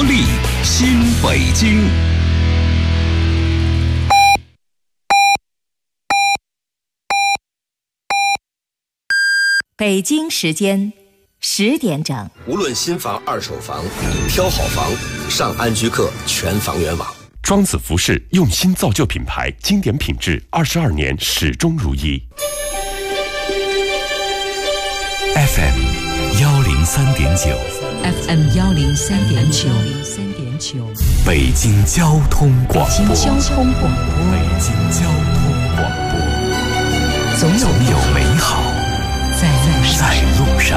力新北京。 北京时间10点整。 无论新房、二手房，挑好房，上安居客全房源网。 庄子服饰用心造就品牌，经典品质，22年始终如一。 FM 103.9 FM 103.9 北京交通广播。 北京交通广播。总有美好在路上。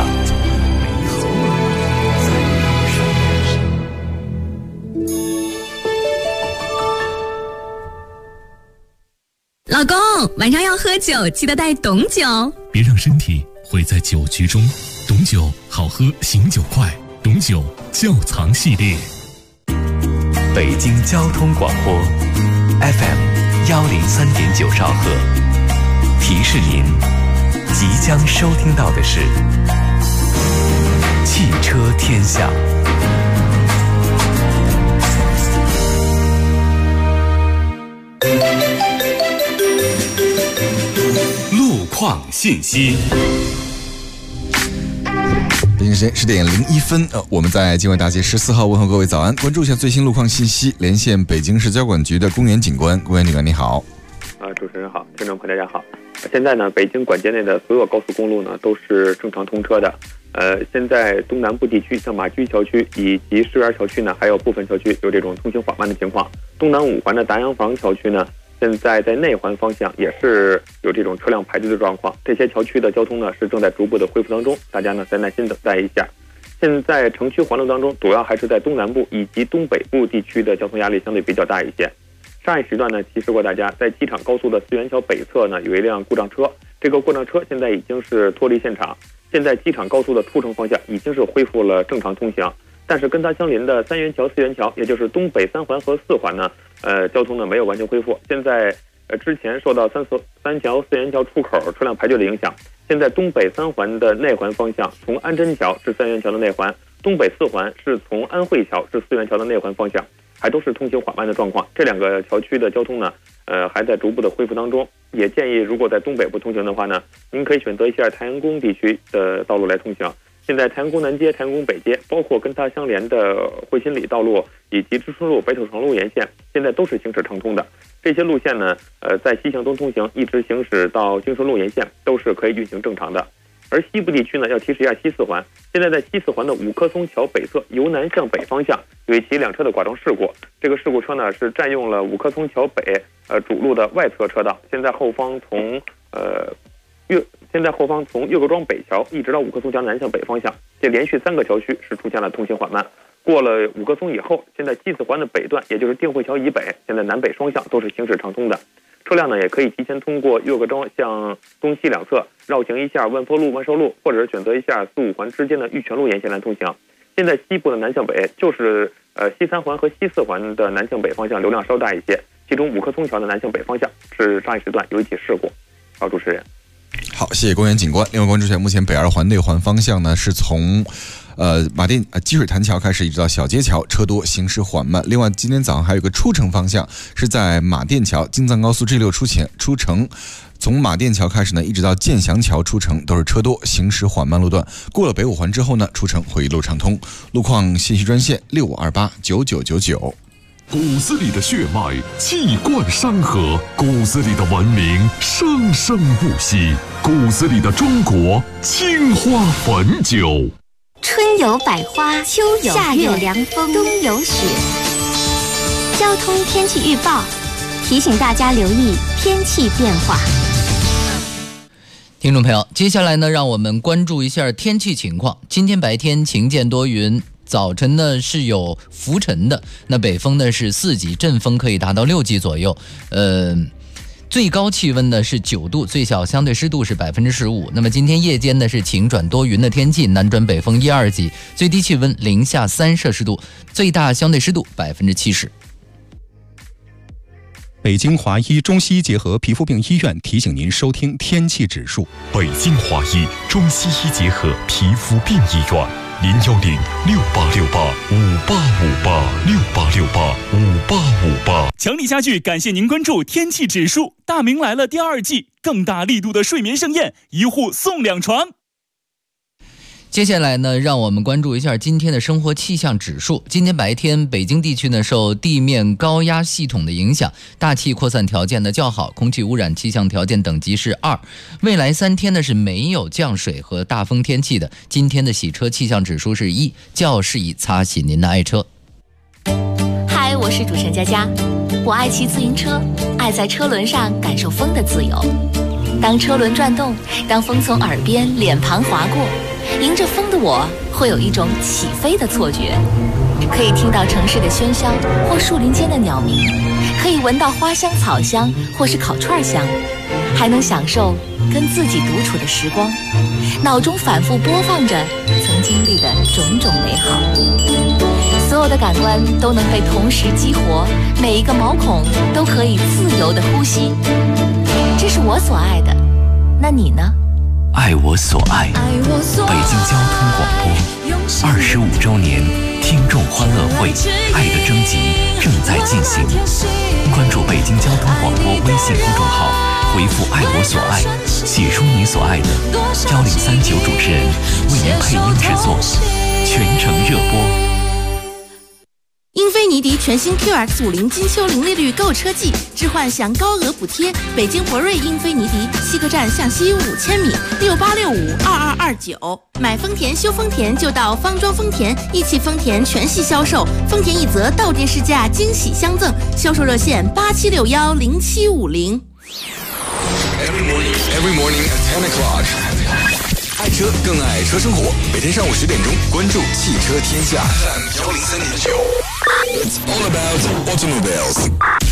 老公，晚上要喝酒，记得带董酒， 别让身体毁在酒局中。董酒好喝，醒酒快。董酒窖藏系列。 北京交通广播 FM 103.9兆赫。提示您，即将收听到的是汽车天下。路况信息。 北京时间10点01分，我们在经纬大街14号问候各位早安，关注一下最新路况信息。连线北京市交管局的公园警官，公园警官你好。 主持人好，听众朋友大家好。现在呢，北京管街内的所有高速公路呢都是正常通车的。现在东南部地区，像马驹桥区以及世园桥区呢，还有部分桥区有这种通行缓慢的情况。东南5环的达洋坊桥区呢，现在在内环方向也是有这种车辆排队的状况。这些桥区的交通呢是正在逐步的恢复当中，大家呢再耐心等待一下。现在城区环路当中，主要还是在东南部以及东北部地区的交通压力相对比较大一些。上一时段呢，提示过大家，在机场高速的四元桥北侧呢，有一辆故障车。这个故障车现在已经是脱离现场，现在机场高速的出城方向已经是恢复了正常通行。但是跟它相邻的三元桥、四元桥，也就是东北3环和4环呢，交通呢没有完全恢复。现在之前受到三桥、四元桥出口车辆排队的影响，现在东北3环的内环方向，从安贞桥至三元桥的内环，东北4环是从安慧桥至四元桥的内环方向。还都是通行缓慢的状况，这两个桥区的交通呢，还在逐步的恢复当中。也建议，如果在东北部通行的话呢，您可以选择一下太阳宫地区的道路来通行。现在太阳宫南街、太阳宫北街，包括跟它相连的汇新里道路以及知春路、北土城路沿线，现在都是行驶畅通的。这些路线呢，在西向东通行，一直行驶到经顺路沿线，都是可以运行正常的。而西部地区呢，要提示一下西4环。现在在西4环的五棵松桥北侧，由南向北方向有一起2车的剐撞事故。这个事故车呢是占用了五棵松桥北主路的外侧车道。现在后方从岳各庄北桥一直到五棵松桥南向北方向，这连续3个桥区是出现了通行缓慢。过了五棵松以后，现在西4环的北段，也就是定慧桥以北，现在南北双向都是行驶畅通的。车辆呢也可以提前通过岳各庄向东西2侧绕行一下万福路、万寿路，或者是选择一下4、5环之间的玉泉路沿线来通行。现在西部的南向北就是西3环和西4环的南向北方向流量稍大一些，其中五棵松桥的南向北方向是上一时段有一起事故。好，主持人。 好，谢谢公园警官。另外关注一下，目前北2环内环方向呢是从马甸积水潭桥开始一直到小街桥，车多行驶缓慢。另外今天早上还有一个出城方向是在马甸桥京藏高速 G6 出城，从马甸桥开始呢一直到建祥桥出城都是车多行驶缓慢路段。过了北5环之后呢，出城会一路畅通。路况信息专线65289999。 骨子里的血脉气贯山河，骨子里的文明生生不息，骨子里的中国青花汾酒。 春有百花，秋有夏有凉风，冬有雪。交通天气预报提醒大家留意天气变化。 听众朋友，接下来呢，让我们关注一下天气情况。今天白天晴间多云，早晨呢是有浮尘的，那北风呢是4级，阵风可以达到6级左右。最高气温呢是9度，最小相对湿度是15%。那么今天夜间呢是晴转多云的天气，南转北风1、2级，最低气温零下3摄氏度，最大相对湿度70%。 北京华医中西医结合皮肤病医院提醒您收听天气指数。 北京华医中西医结合皮肤病医院 010-6868-5858，6858-5858。 强力家具感谢您关注天气指数，大明来了第2季，更大力度的睡眠盛宴，1户送2床。 接下来呢，让我们关注一下今天的生活气象指数。今天白天，北京地区呢受地面高压系统的影响，大气扩散条件呢较好，空气污染气象条件等级是2。未来3天呢是没有降水和大风天气的。今天的洗车气象指数是1，较适宜擦洗您的爱车。 嗨，我是主持人佳佳，我爱骑自行车，爱在车轮上感受风的自由。当车轮转动，当风从耳边、脸庞划过，迎着风的我会有一种起飞的错觉，可以听到城市的喧嚣或树林间的鸟鸣，可以闻到花香草香或是烤串香，还能享受跟自己独处的时光，脑中反复播放着曾经历的种种美好，所有的感官都能被同时激活，每一个毛孔都可以自由的呼吸，这是我所爱的，那你呢？ 爱我所爱，北京交通广播25周年听众欢乐会爱的征集正在进行，关注北京交通广播微信公众号，回复爱我所爱，写出你所爱的，1039主持人为您配音制作，全程热播。 英菲尼迪全新 QX50 金秋零利率购车季，置换享高额补贴。北京博瑞英菲尼迪西客站向西5000米，68652229。买丰田修丰田就到方庄丰田，一汽丰田全系销售，丰田一泽到店试驾惊喜相赠，销售热线87610750。 Every morning at 10 o'clock。爱车更爱车生活，每天上午10点钟，关注汽车天下 FM103.9。It's all about automobiles。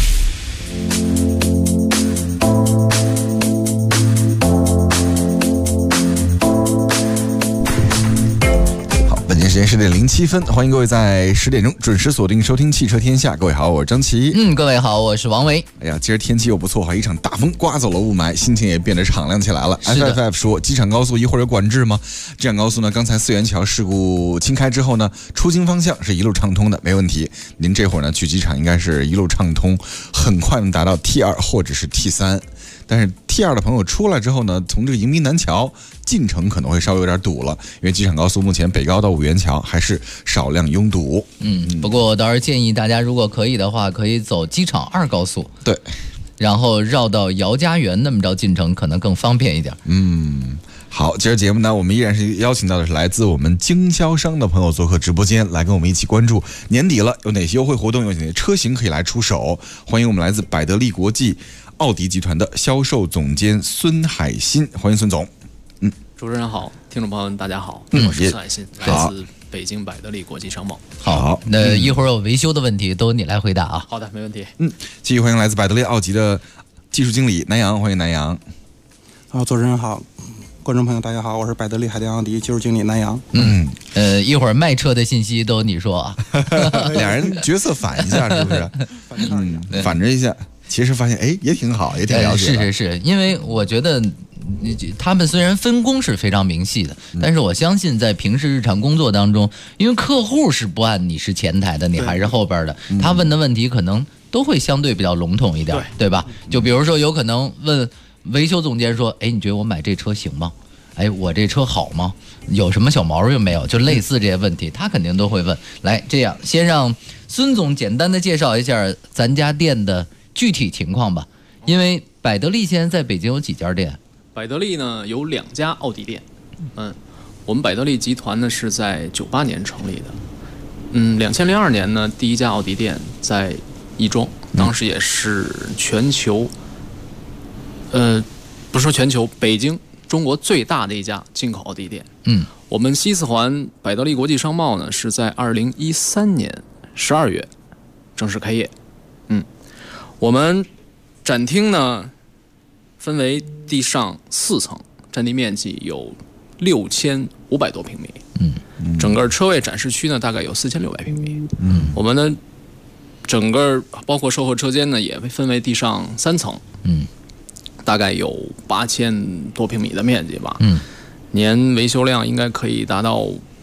本间时间10点07分，欢迎各位在10点钟准时锁定收听汽车天下。各位好，我是张琪。 各位好，我是王维。 哎呀，今儿天气又不错，一场大风刮走了雾霾，心情也变得敞亮起来了。FFF 说，机场高速一会儿有管制吗？机场高速呢，刚才4元桥事故清开之后呢，出京方向是一路畅通的，没问题。您这会儿呢去机场应该是一路畅通，很快能达到 T2 或者是 T3。但是 T2 的朋友出来之后呢，从这个迎宾南桥进城可能会稍微有点堵了，因为机场高速目前北高到5元桥还是少量拥堵。 不过我倒是建议大家，如果可以的话，可以走机场2高速， 对， 然后绕到姚家园，那么着进城可能更方便一点。 好，今儿节目呢，我们依然是邀请到的是来自我们经销商的朋友做客直播间，来跟我们一起关注年底了有哪些优惠活动，有哪些车型可以来出手。欢迎我们来自百得利国际奥迪集团的销售总监孙海新，欢迎孙总。 主持人好，听众朋友们大家好，我是孙海新，来自北京百得利国际商贸。 好，那一会儿有维修的问题都你来回答啊。 好的，没问题。 继续欢迎来自百得利奥迪的技术经理南阳，欢迎南阳。 主持人好，观众朋友大家好，我是百得利海淀奥迪技术经理南阳。 一会儿卖车的信息都你说啊。 俩人角色反一下是不是？反着一下，其实发现也挺好，也挺了解的。 是，因为我觉得他们虽然分工是非常明细的，但是我相信在平时日常工作当中，因为客户是不按你是前台的，你还是后边的，他问的问题可能都会相对比较笼统一点，对吧？就比如说有可能问维修总监说，你觉得我买这车行吗？我这车好吗？有什么小毛病没有？就类似这些问题，他肯定都会问。来，这样先让孙总简单的介绍一下咱家店的具体情况吧。因为百得利现在在北京有几家店？ 百得利呢有2家奥迪店。我们百得利集团呢是在98年成立的。2002年呢第一家奥迪店在亦庄，当时也是全球，不是说全球，北京中国最大的一家进口奥迪店。我们西四环百得利国际商贸呢是在2013年12月正式开业。我们展厅呢分为地上4层，占地面积有6500多平米。整个车位展示区呢大概有4600平米。我们的整个包括售后车间呢也分为地上3层。大概有8000多平米的面积吧。 年维修量应该可以达到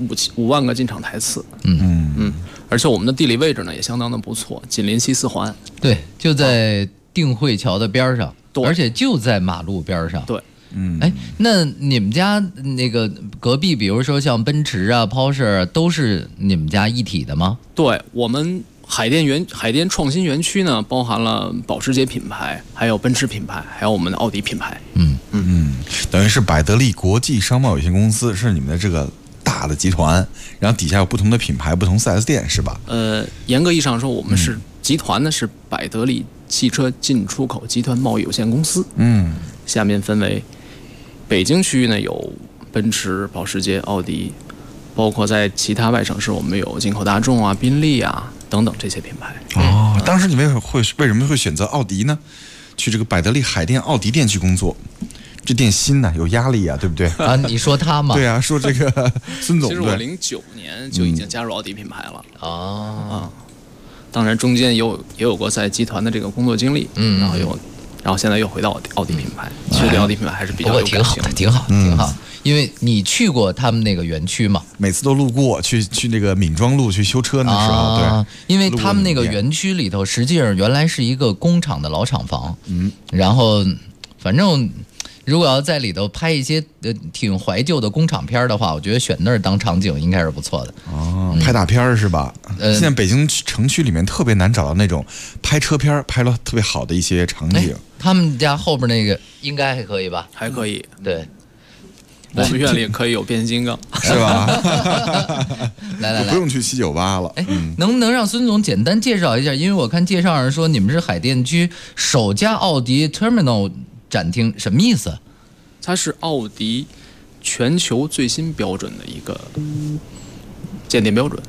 5万个进场台次。而且我们的地理位置呢也相当的不错，紧邻西四环。 对，就在定慧桥的边上，而且就在马路边上。 对。 哎，那你们家那个隔壁，比如说像奔驰啊、Porsche 都是你们家一体的吗？ 对，我们海淀创新园区呢，包含了保时捷品牌，还有奔驰品牌，还有我们的奥迪品牌。 等于是百得利国际商贸有限公司是你们的这个大的集团，然后底下有不同的品牌、不同 4S 店，是吧？ 严格意义上说，我们是集团呢是百得利汽车进出口集团贸易有限公司。下面分为北京区域呢有奔驰、保时捷、奥迪，包括在其他外省市我们有进口大众啊、宾利啊等等这些品牌。 当时你为什么会选择奥迪呢？去这个百得利海淀奥迪店去工作，这店新呢，有压力啊，对不对？ 啊，你说他嘛？ 对啊，说这个孙总。 其实我09年就已经加入奥迪品牌了。当然中间也有过在集团的这个工作经历，然后现在又回到奥迪品牌，其实对奥迪品牌还是比较有感情的。 挺好。因为你去过他们那个园区嘛， 每次都路过去那个闵庄路去修车那时候，对。 因为他们那个园区里头，实际上原来是一个工厂的老厂房，然后反正如果要在里头拍一些挺怀旧的工厂片的话，我觉得选那儿当场景应该是不错的。 拍大片是吧？现在北京城区里面特别难找到那种拍车片拍了特别好的一些场景。 他们家后边那个应该还可以吧？ 还可以， 对。 我们院里可以有变形金刚， 是吧？ 来， 不用去798了。 能不能让孙总简单介绍一下？因为我看介绍上说你们是海淀区首家奥迪 Terminal 展厅，什么意思？ 它是奥迪全球最新标准的一个鉴定标准。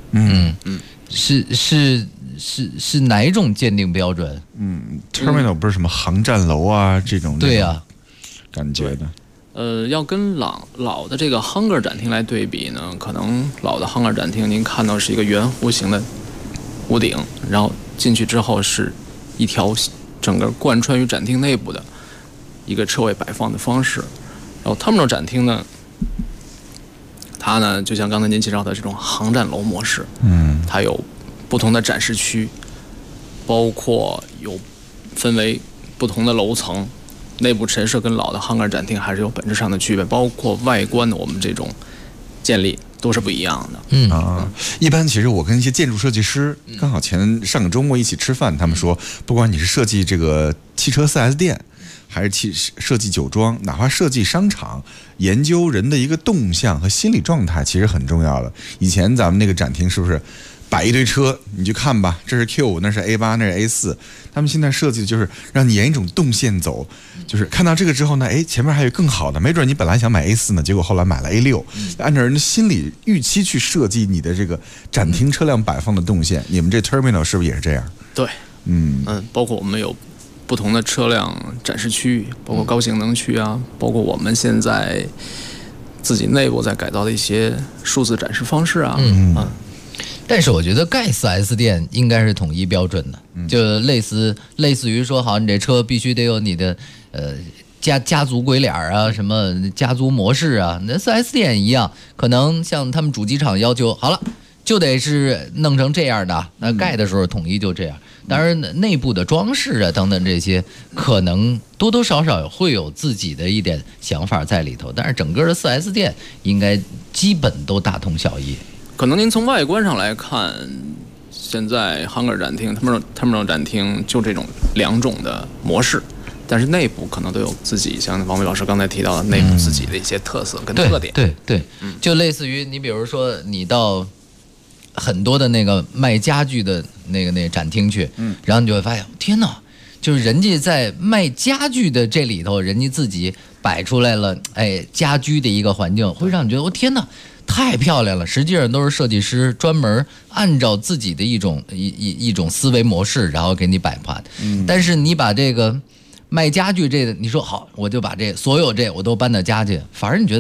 是哪一种鉴定标准 ？Terminal 不是什么航站楼啊这种？ 对呀， 感觉的。 要跟老的这个 hangar 展厅来对比呢，可能老的 hangar 展厅您看到是一个圆弧形的屋顶，然后进去之后是一条整个贯穿于展厅内部的一个车位摆放的方式。然后他们这展厅呢，它呢就像刚才您介绍的这种航站楼模式，它有不同的展示区，包括有分为不同的楼层。内部陈设跟老的hangar展厅还是有本质上的区别，包括外观的我们这种建立都是不一样的。 一般其实我跟一些建筑设计师刚好上个周末一起吃饭，他们说，不管你是设计这个汽车 4S 店，还是设计酒庄，哪怕设计商场，研究人的一个动向和心理状态，其实很重要的。以前咱们那个展厅是不是摆一堆车，你去看吧，这是 Q5，那是 A8，那是 A4。他们现在设计的就是让你沿一种动线走，就是看到这个之后呢，前面还有更好的，没准你本来想买 A4 呢，结果后来买了 A6，按照人的心理预期去设计你的这个展厅车辆摆放的动线。你们这 Terminal 是不是也是这样？ 对，包括我们有不同的车辆展示区，包括高性能区啊，包括我们现在自己内部在改造的一些数字展示方式啊， 但是我觉得盖 4S 店应该是统一标准的，就类似于说，好，你这车必须得有你的家族鬼脸啊，什么家族模式啊，那 4S 店一样，可能像他们主机厂要求，好了，就得是弄成这样的，那盖的时候统一就这样。当然，内部的装饰啊等等这些，可能多多少少会有自己的一点想法在里头，但是整个的 4S 店应该基本都大同小异。 可能您从外观上来看，现在 hangar 展厅、terminal 展厅就这种2种的模式，但是内部可能都有自己，像王伟老师刚才提到的内部自己的一些特色跟特点。 对，就类似于你比如说你到很多的那个卖家具的那个展厅去，然后你就会发现，天哪，就是人家在卖家具的这里头，人家自己摆出来了，家居的一个环境，会让你觉得，天哪，太漂亮了。实际上都是设计师专门按照自己的一种思维模式，然后给你摆盘。但是你把这个卖家具这个，你说好，我就把所有我都搬到家去，反而你觉得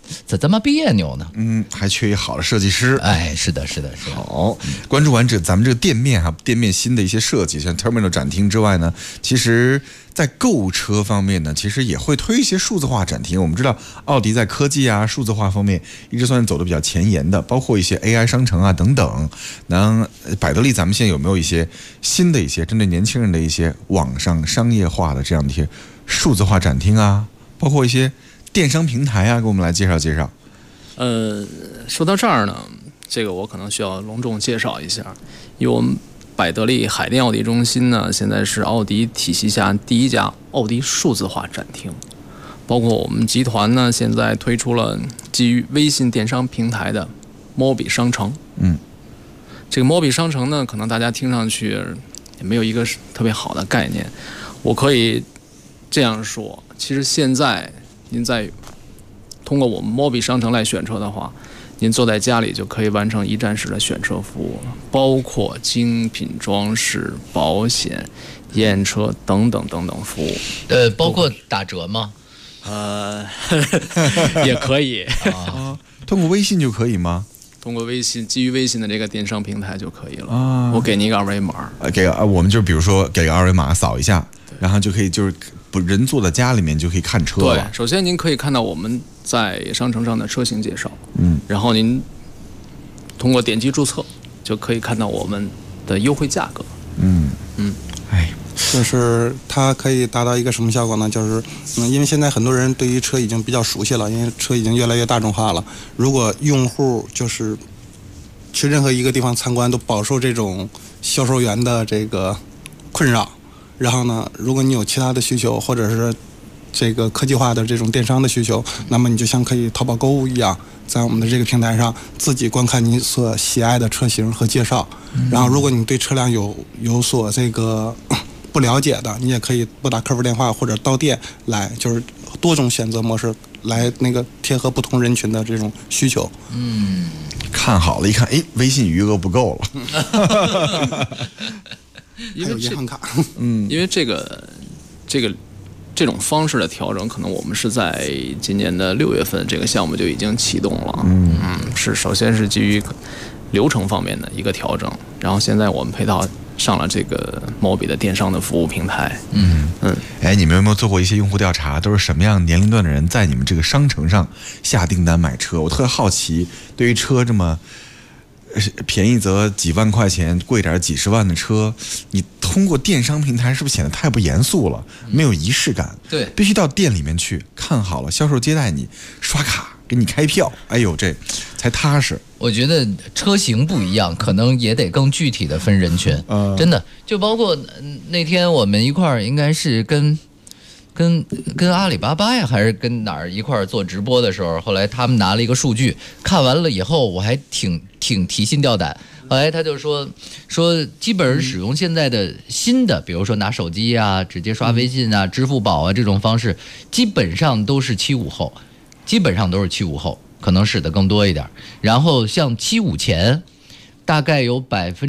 咋这么别扭呢？ 还缺一好的设计师。 哎，是的。 好，关注完咱们这个店面店面新的一些设计，像 Terminal 展厅之外呢，其实在购物车方面呢，其实也会推一些数字化展厅。我们知道奥迪在科技数字化方面一直算是走得比较前沿的，包括一些 AI 商城等等。那百得利咱们现在有没有一些新的一些针对年轻人的一些网上商业化的这样的一些数字化展厅包括一些电商平台给我们来介绍介绍。 说到这儿呢，这个我可能需要隆重介绍一下，因为我们百得利海淀奥迪中心呢，现在是奥迪体系下第一家奥迪数字化展厅，包括我们集团呢，现在推出了基于微信电商平台的 Mobi 商城。这个 Mobi 商城呢，可能大家听上去也没有一个特别好的概念。我可以这样说，其实现在您在通过我们 Mobi 商城来选车的话，您坐在家里就可以完成一站式的选车服务了，包括精品装饰、保险、验车等等服务。 包括打折吗？ 也可以。 通过微信就可以吗？ 通过微信，基于微信的这个电商平台就可以了。我给你一个二维码。 我们就比如说给个二维码扫一下，然后就可以就是人坐在家里面就可以看车了。 对，首先您可以看到我们在商城上的车型介绍，然后您通过点击注册就可以看到我们的优惠价格。 就是它可以达到一个什么效果呢？就是因为现在很多人对于车已经比较熟悉了，因为车已经越来越大众化了。如果用户就是去任何一个地方参观都饱受这种销售员的这个困扰，然后呢，如果你有其他的需求，或者是这个科技化的这种电商的需求，那么你就像可以淘宝购物一样，在我们的这个平台上自己观看你所喜爱的车型和介绍。然后如果你对车辆有所这个不了解的，你也可以拨打客服电话或者到店来，就是多种选择模式来贴合不同人群的这种需求。 看好了，一看，微信余额不够了。 因为银行卡， 因为这种方式的调整，可能我们是在今年的6月份，这个项目就已经启动了。是首先是基于流程方面的一个调整，然后现在我们配套上了这个 Mobi 的电商的服务平台。 你们有没有做过一些用户调查？都是什么样年龄段的人在你们这个商城上下订单买车？我特别好奇，对于车这么便宜则几万块钱，贵点几十万的车，你通过电商平台是不是显得太不严肃了？没有仪式感。 对， 必须到店里面去看好了，销售接待你，刷卡给你开票，这才踏实。 我觉得车型不一样，可能也得更具体的分人群。真的，就包括那天我们一块儿应该是跟阿里巴巴呀，还是跟哪儿一块儿做直播的时候，后来他们拿了一个数据，看完了以后我还挺提心吊胆。后来他就说基本上使用现在的新的，比如说拿手机直接刷微信支付宝这种方式，基本上都是75后，可能使得更多一点。然后像75前，大概有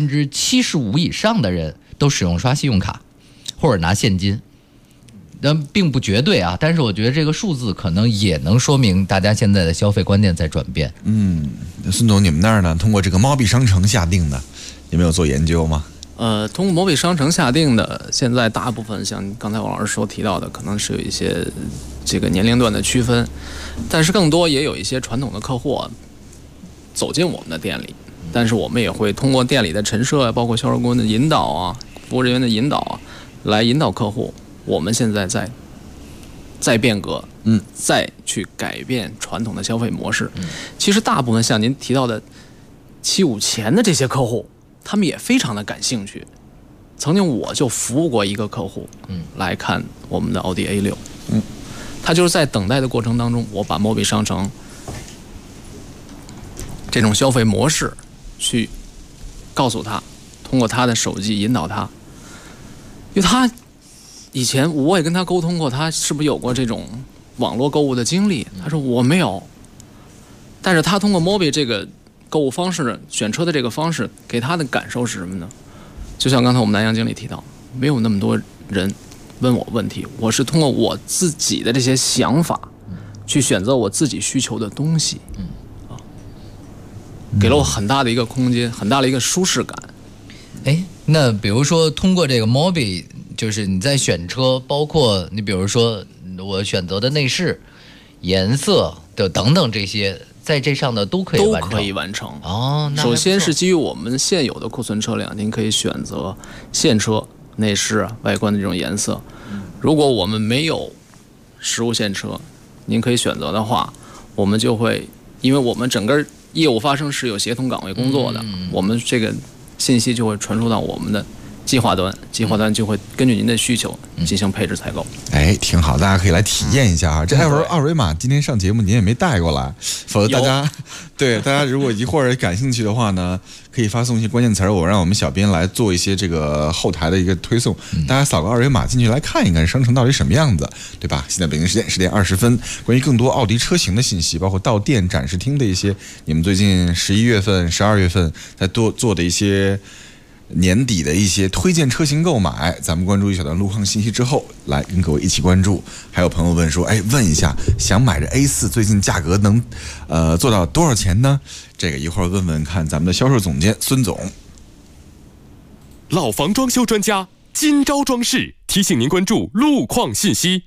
75%以上的人都使用刷信用卡或者拿现金。并不绝对但是我觉得这个数字可能也能说明大家现在的消费观念在转变。 孙总，你们那儿呢？通过这个 Mobi 商城下定的，有没有做研究吗？ 通过 Mobi 商城下定的，现在大部分像刚才王老师提到的，可能是有一些这个年龄段的区分，但是更多也有一些传统的客户走进我们的店里，但是我们也会通过店里的陈设，包括销售顾问的引导服务人员的引导来引导客户。我们现在在变革，再去改变传统的消费模式。其实大部分像您提到的75前的这些客户，他们也非常的感兴趣。曾经我就服务过一个客户，来看我们的奥迪 A6，他就是在等待的过程当中，我把 Mobi 商城这种消费模式去告诉他，通过他的手机引导他，因为他以前我也跟他沟通过，他是不是有过这种网络购物的经历？他说我没有，但是他通过 Mobi 这个购物方式、选车的这个方式，给他的感受是什么呢？就像刚才我们南阳经理提到，没有那么多人问我问题，我是通过我自己的这些想法去选择我自己需求的东西，给了我很大的一个空间，很大的一个舒适感。 哎，那比如说通过这个 Mobi， 就是你在选车，包括你比如说我选择的内饰、颜色的等等这些，在这上的都可以完成。 哦，首先是基于我们现有的库存车辆，您可以选择现车内饰、外观的这种颜色。如果我们没有实物现车，您可以选择的话，我们就会，因为我们整个业务发生是有协同岗位工作的，我们这个信息就会传输到我们的计划端，计划端就会根据您的需求进行配置采购。 哎，挺好，大家可以来体验一下啊。这二维码今天上节目您也没带过来，否则大家如果一会儿感兴趣的话呢，可以发送一些关键词儿，让我们小编来做一些这个后台的一个推送。大家扫个二维码进去来看一看商城到底什么样子，对吧？现在北京时间10点20分，关于更多奥迪车型的信息，包括到店展示厅的一些，你们最近11月份、12月份在做的一些年底的一些推荐车型购买，咱们关注一小段路况信息之后，来跟各位一起关注。还有朋友问说，问一下，想买这 A4 最近价格能做到多少钱呢？这个一会儿问问看咱们的销售总监孙总。 老房装修专家金招装饰提醒您关注路况信息。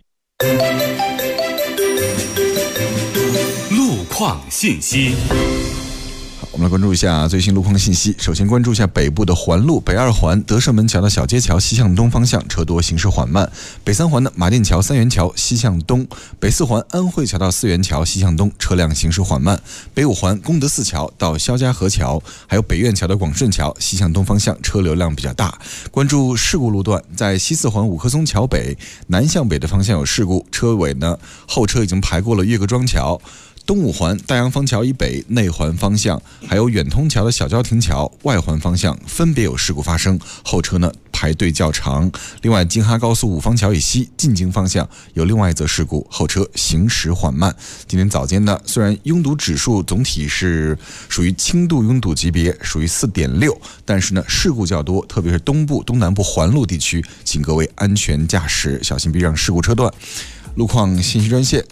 路况信息。 我们来关注一下最新路况信息。首先关注一下北部的环路，北二环德胜门桥到小街桥西向东方向车多，行驶缓慢；北三环的马甸桥三元桥西向东，北四环安慧桥到四元桥西向东车辆行驶缓慢；北五环功德寺桥到肖家河桥，还有北苑桥的广顺桥西向东方向车流量比较大。关注事故路段，在西四环五棵松桥北南向北的方向有事故，车尾呢后车已经排过了岳各庄桥。东五环大洋坊桥以北内环方向，还有远通桥的小交亭桥外环方向分别有事故发生，后车呢排队较长。另外，京哈高速五方桥以西进京方向有另外一则事故，后车行驶缓慢。今天早间呢，虽然拥堵指数总体是属于轻度拥堵级别，属于4.6，但是呢事故较多，特别是东部、东南部环路地区，请各位安全驾驶，小心避让事故车段。路况信息专线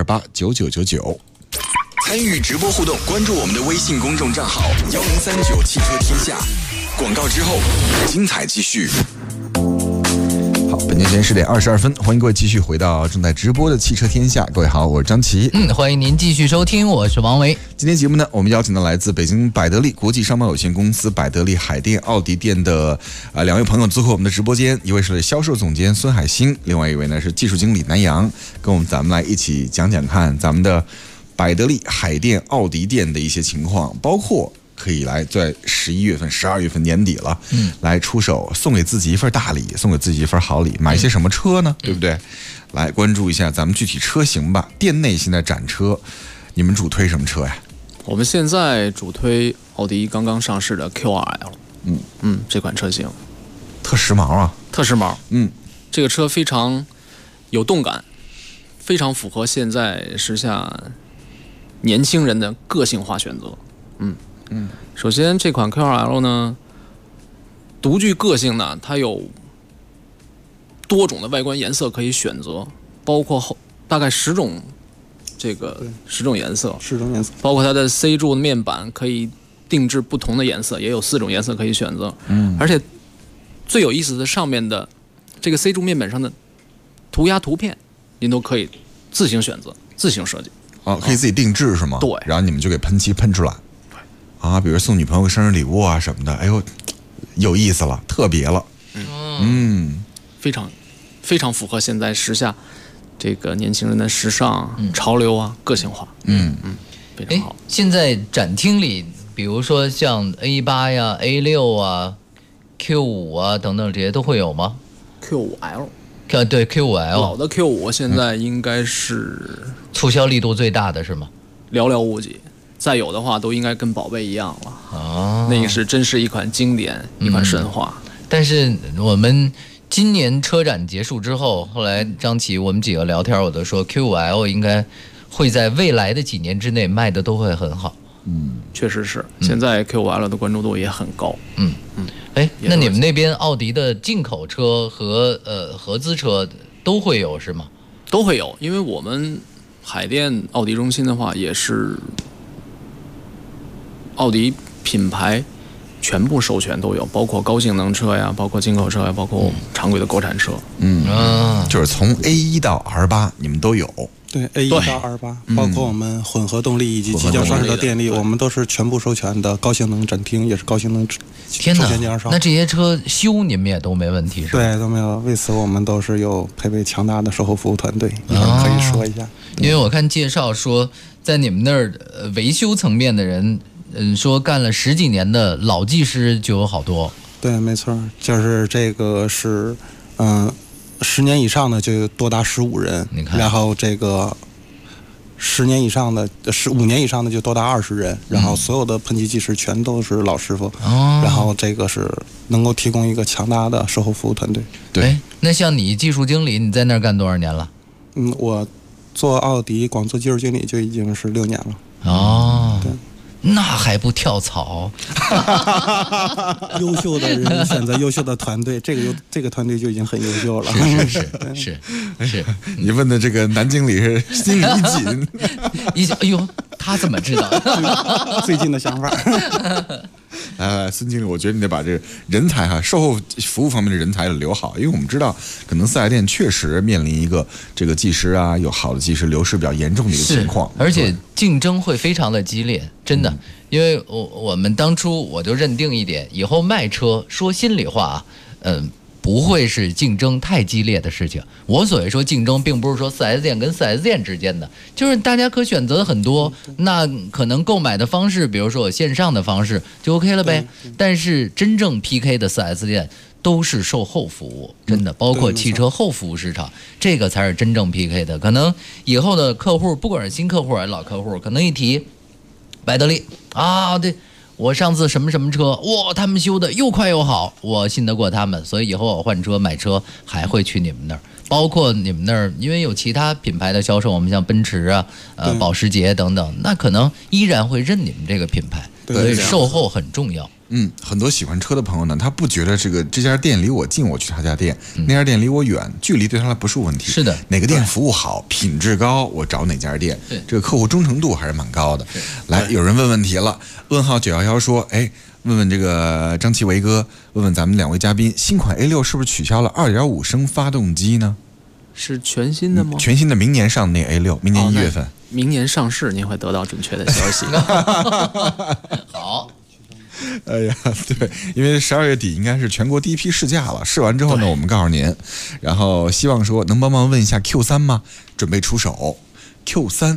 65289999。 参与直播互动，关注我们的微信公众账号1039汽车天下。广告之后，精彩继续。 好，本节时间10点22分，欢迎各位继续回到正在直播的汽车天下。各位好，我是张琪。 欢迎您继续收听，我是王维。 今天节目呢，我们邀请到来自北京百得利国际商贸有限公司百得利海淀奥迪店的两位朋友做客我们的直播间，一位是销售总监孙海星，另外一位呢是技术经理南阳，跟咱们来一起讲讲看咱们的百得利海淀奥迪店的一些情况，包括可以来在11月份、12月份年底了，来出手送给自己一份大礼，送给自己一份好礼，买一些什么车呢？对不对？来关注一下咱们具体车型吧。店内现在展车，你们主推什么车呀？ 我们现在主推奥迪刚刚上市的 Q2L， 这款车型特时髦啊， 特时髦。这个车非常有动感，非常符合现在时下年轻人的个性化选择。首先这款 Q2L 呢，独具个性呢，它有多种的外观颜色可以选择，包括大概10种颜色，包括它的 C 柱面板可以定制不同的颜色，也有4种颜色可以选择。而且最有意思的，上面的这个 C 柱面板上的涂鸦图片，您都可以自行选择、自行设计。 可以自己定制是吗？ 对， 然后你们就给喷漆喷出来。比如送女朋友个生日礼物啊什么的，哎呦，有意思了，特别了。 非常非常符合现在时下这个年轻人的时尚、潮流啊、个性化。非常好。 现在展厅里，比如说像 A8 呀、A6 啊、Q5 啊等等这些都会有吗 ？Q5L。 对 Q5L， 老的 Q5 现在应该是促销力度最大的是吗？ 寥寥无几。再有的话都应该跟宝贝一样了。那个是真是一款经典，一款神话。 但是我们今年车展结束之后，后来张琪我们几个聊天，我都说 Q5L 应该会在未来的几年之内卖的都会很好。 确实是。现在 Q5L 的关注度也很高。 那你们那边奥迪的进口车和合资车都会有是吗？ 都会有，因为我们海淀奥迪中心的话，也是奥迪品牌全部授权都有，包括高性能车呀，包括进口车呀，包括常规的国产车。 就是从 A1 到 R8 你们都有。 对 A1 到 R8，包括我们混合动力以及即将上市的电力，我们都是全部授权的高性能展厅，也是高性能天哪，那这些车修你们也都没问题是吧？ 对，都没有。为此我们都是有配备强大的售后服务团队，一会儿可以说一下。 因为我看介绍说，在你们那儿维修层面的人，说干了10几年的老技师就有好多。 对，没错，就是这个是10年以上的就多达15人，然后这个10年以上的15年以上的就多达20人，然后所有的喷漆技师全都是老师傅，然后这个是能够提供一个强大的售后服务团队。 对，那像你技术经理，你在那儿干多少年了？ 我做奥迪光做技术经理就已经是6年了。 哦， 对。 那还不跳槽？ 优秀的人选择优秀的团队，这个团队就已经很优秀了。 是。 你问的这个男经理是心里一紧， 哎呦，他怎么知道？ 最近的想法。 孙经理，我觉得你得把这个人才售后服务方面的人才留好，因为我们知道，可能四 S 店确实面临一个这个技师啊，有好的技师流失比较严重的一个情况， 而且竞争会非常的激烈，真的。因为我们当初我就认定一点，以后卖车说心里话不会是竞争太激烈的事情。我所谓说竞争，并不是说 4S 店跟 4S 店之间的，就是大家可选择的很多，那可能购买的方式，比如说我线上的方式就 OK 了呗。但是真正 PK 的 4S 店都是售后服务，真的，包括汽车后服务市场，这个才是真正 PK 的。可能以后的客户，不管是新客户还是老客户，可能一提百得利啊，对。我上次什么什么车，哇，他们修的又快又好，我信得过他们，所以以后我换车买车还会去你们那儿。包括你们那儿，因为有其他品牌的销售，我们像奔驰啊、保时捷等等，那可能依然会认你们这个品牌，所以售后很重要。 很多喜欢车的朋友呢，他不觉得这家店离我近，我去他家店；那家店离我远，距离对他来不是问题。 是的， 哪个店服务好、品质高，我找哪家店。这个客户忠诚度还是蛮高的。来，有人问问题了，问号911说，问问这个张奇维哥，问问咱们2位嘉宾，新款 A6是不是取消了2.5升发动机呢？ 是全新的吗？ 全新的，明年上的那个 A6，明年1月份。 明年上市，您会得到准确的消息。 好。 哎呀，对，因为12月底应该是全国第一批试驾了，试完之后呢，我们告诉您，然后希望说能帮忙问一下 Q3 吗？准备出手 Q3，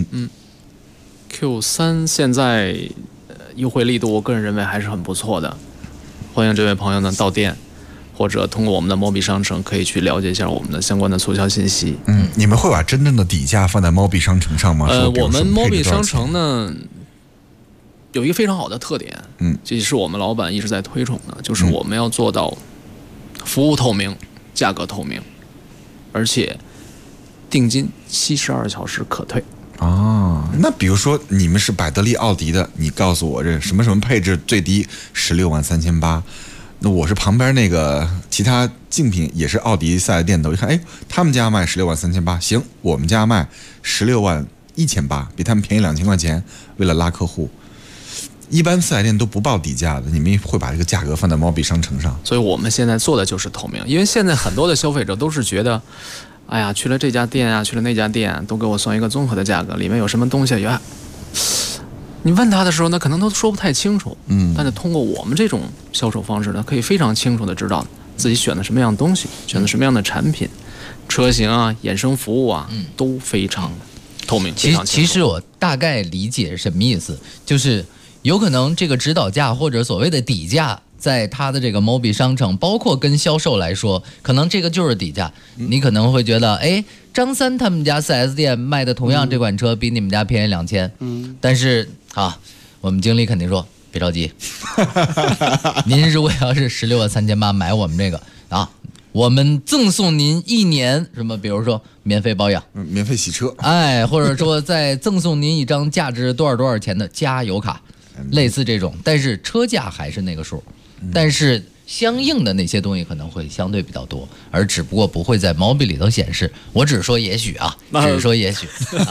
Q3 现在优惠力度，我个人认为还是很不错的。欢迎这位朋友呢到店，或者通过我们的Mobi商城可以去了解一下我们的相关的促销信息。 你们会把真正的底价放在Mobi商城上吗？ 我们Mobi商城呢有一个非常好的特点，这也是我们老板一直在推崇的，就是我们要做到服务透明、价格透明，而且定金72小时可退。 那比如说你们是百得利、奥迪的，你告诉我这什么什么配置最低163800，那我是旁边那个其他竞品也是奥迪4S店的，我一看，他们家卖163800，行，我们家卖161800，比他们便宜2000块钱，为了拉客户。一般4S店都不报底价的，你们会把这个价格放在Mobi商城上。 所以我们现在做的就是透明，因为现在很多的消费者都是觉得，哎呀，去了这家店啊，去了那家店，都给我算一个综合的价格，里面有什么东西啊？你问他的时候呢，可能都说不太清楚。但是通过我们这种销售方式呢，可以非常清楚的知道自己选的什么样的东西，选的什么样的产品、车型啊、衍生服务啊，都非常透明。 其实我大概理解什么意思，就是有可能这个指导价或者所谓的底价，在他的这个 Mobi 商城，包括跟销售来说，可能这个就是底价。你可能会觉得，张三他们家 4S 店卖的同样这款车比你们家便宜2000，但是我们经理肯定说别着急，您如果要是163800买我们这个我们赠送您1年什么，比如说免费保养， 免费洗车， 或者说再赠送您一张价值多少钱的加油卡，类似这种，但是车价还是那个数，但是相应的那些东西可能会相对比较多，而只不过不会在毛笔里头显示。我只是说也许啊，只是说也许。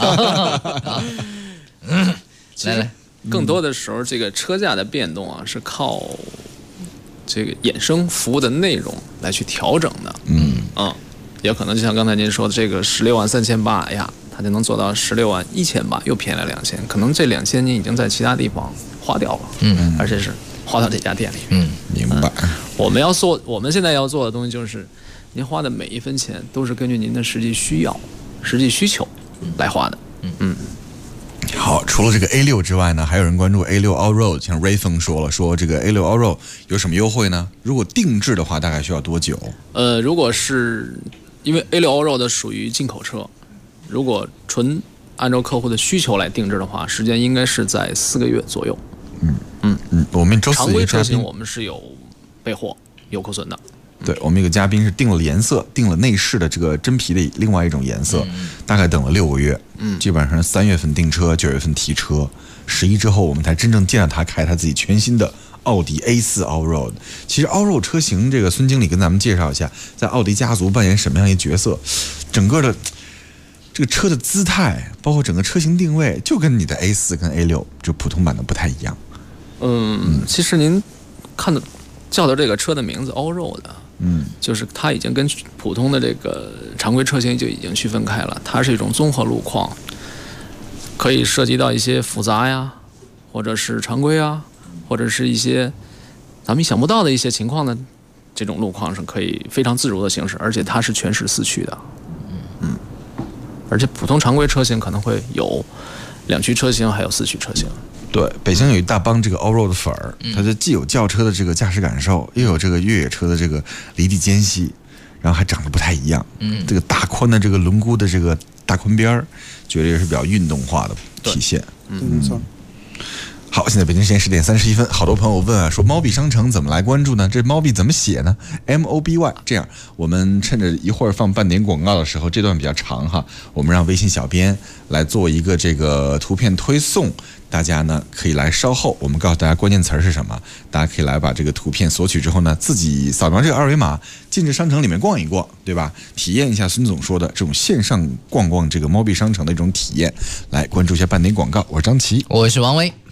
来， 更多的时候，这个车价的变动啊，是靠这个衍生服务的内容来去调整的。也可能就像刚才您说的，这个16.38万呀，它就能做到16.188万，又便宜了2000，可能这2000您已经在其他地方花掉了，而且是花到这家店里。 明白。 我们现在要做的东西就是，您花的每一分钱都是根据您的实际需要、实际需求来花的。 好，除了这个 A6 之外呢，还有人关注 A6 Allroad， 像 Rayfeng 说这个 A6 Allroad 有什么优惠呢？如果定制的话，大概需要多久？ 如果是因为 A6 Allroad 属于进口车，如果纯按照客户的需求来定制的话，时间应该是在4个月左右。 我们周四常规车型我们是有备货、有库存的。 对，我们一个嘉宾是定了颜色，定了内饰的这个真皮的另外一种颜色，大概等了6个月，基本上3月份订车，9月份提车，11之后我们才真正见到他开他自己全新的奥迪 A4 Allroad。其实 Allroad 车型，这个孙经理跟咱们介绍一下，在奥迪家族扮演什么样一个角色，整个的这个车的姿态，包括整个车型定位，就跟你的 A4 跟 A6 就普通版的不太一样。 其实您看的叫的这个车的名字 Allroad，就是它已经跟普通的这个常规车型就已经区分开了，它是一种综合路况，可以涉及到一些复杂呀，或者是常规啊，或者是一些咱们想不到的一些情况呢，这种路况是可以非常自如的行驶，而且它是全时4驱的。而且普通常规车型可能会有2驱车型，还有4驱车型。 对，北京有一大帮这个 Allroad 粉儿，它就既有轿车的这个驾驶感受，又有这个越野车的这个离地间隙，然后还长得不太一样。这个大宽的这个轮毂的这个大宽边儿，觉得也是比较运动化的体现。 没错。 好，现在北京时间10点31分，好多朋友问啊，说猫币商城怎么来关注呢？这猫币怎么写呢 ？MOBY。这样，我们趁着一会儿放半点广告的时候，这段比较长哈，我们让微信小编来做一个这个图片推送，大家呢可以来稍后，我们告诉大家关键词是什么，大家可以来把这个图片索取之后呢，自己扫描这个二维码，进这商城里面逛一逛，对吧？体验一下孙总说的这种线上逛逛这个猫币商城的一种体验。来关注一下半点广告，我是张琪， 我是王威。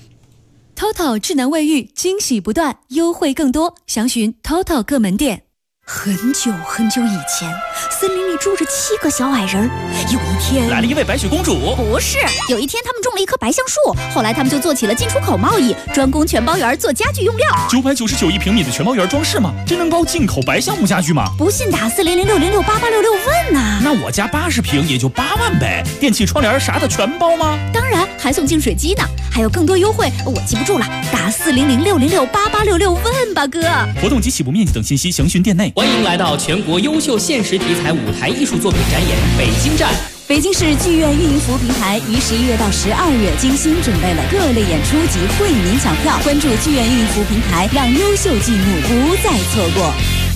TOTO 智能卫浴，惊喜不断，优惠更多，详询 TOTO 各门店。 很久很久以前，森林里住着7个小矮人。有一天， 来了一位白雪公主。 不是，有一天他们种了一棵白橡树，后来他们就做起了进出口贸易，专攻全包园做家具用料。 999一平米的全包园装饰吗？真能包进口白橡木家具吗？ 不信打40060688866问呐。 那我家80平也就8万呗，电器窗帘啥的全包吗？ 当然，还送净水机呢，还有更多优惠，我记不住了，打40060688866问吧，哥。 活动及起步面积等信息详询店内。 欢迎来到全国优秀现实题材舞台艺术作品展演北京站。 北京市剧院运营服务平台于11月到12月精心准备了各类演出及惠民抢票，关注剧院运营服务平台，让优秀剧目不再错过。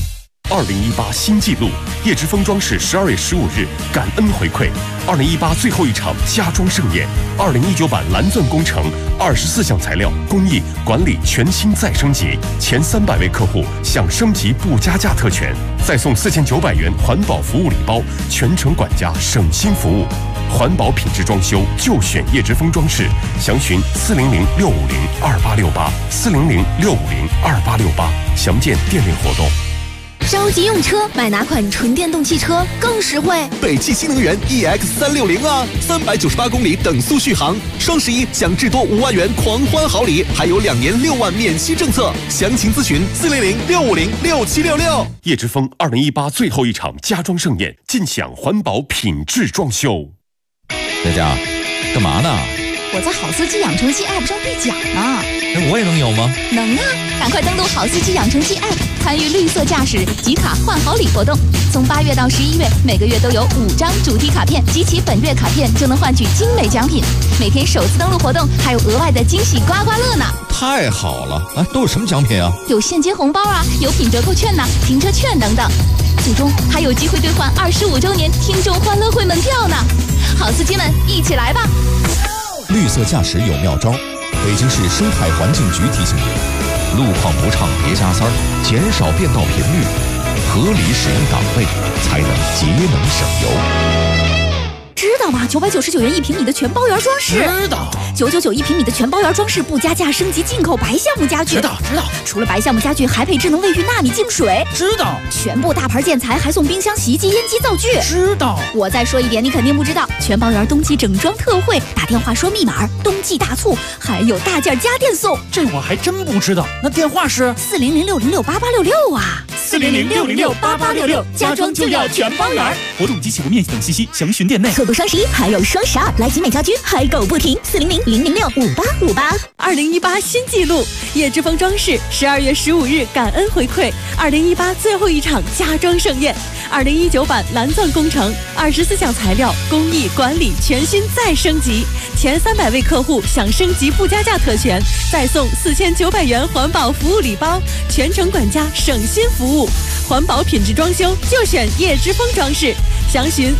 2018新纪录，叶之峰装饰12月15日感恩回馈，2018最后一场家装盛宴，2019版蓝钻工程，24项材料工艺管理全新再升级，前300位客户享升级不加价特权，再送4900元环保服务礼包，全程管家省心服务，环保品质装修就选叶之峰装饰，详询400-650-2868，400-650-2868，详见店内活动。 着急用车，买哪款纯电动汽车更实惠？ 北汽新能源 EX360啊，398公里等速续航，双11享至多5万元狂欢好礼，还有2年6万免息政策，详情咨询400-650-6766。 叶之峰2018最后一场家装盛宴，尽享环保品质装修。 佳佳，干嘛呢？ 我在好司机养成系 App 上兑奖呢。 我也能有吗？ 能啊！赶快登录好司机养成系 App， 参与绿色驾驶集卡换好礼活动。从8月到11月，每个月都有5张主题卡片，集齐本月卡片就能换取精美奖品。每天首次登录活动还有额外的惊喜刮刮乐呢！ 太好了！哎，都有什么奖品啊？ 有现金红包啊，有品折扣券呐，停车券等等。最终还有机会兑换25周年听众欢乐会门票呢！好司机们，一起来吧！ 绿色驾驶有妙招，北京市生态环境局提醒您。 路况不畅别加塞儿，减少变道频率，合理使用档位，才能节能省油。 知道吗？999元1平米的全包圆装饰。 知道。 9991平米的全包圆装饰不加价升级进口白橡木家具。 知道。 除了白橡木家具，还配智能卫浴纳米净水。 知道。 全部大牌建材还送冰箱、洗衣机、烟机、灶具。 知道。 我再说一点，你肯定不知道，全包圆冬季整装特惠，打电话说密码，冬季大促，还有大件家电送。 这我还真不知道。那电话是 400-606-8866啊。 400-606-8866，家装就要全包圆。 活动及起步面积等信息详询店内。 错过双11还有双12，来集美家居嗨购不停，400-006-5858。2018新纪录，叶之峰装饰12月15日感恩回馈2018最后一场家装盛宴，2019版蓝钻工程24项材料工艺管理全新再升级，前300位客户享升级不加价特权，再送4900元环保服务礼包，全程管家省心服务，环保品质装修就选叶之峰装饰，详询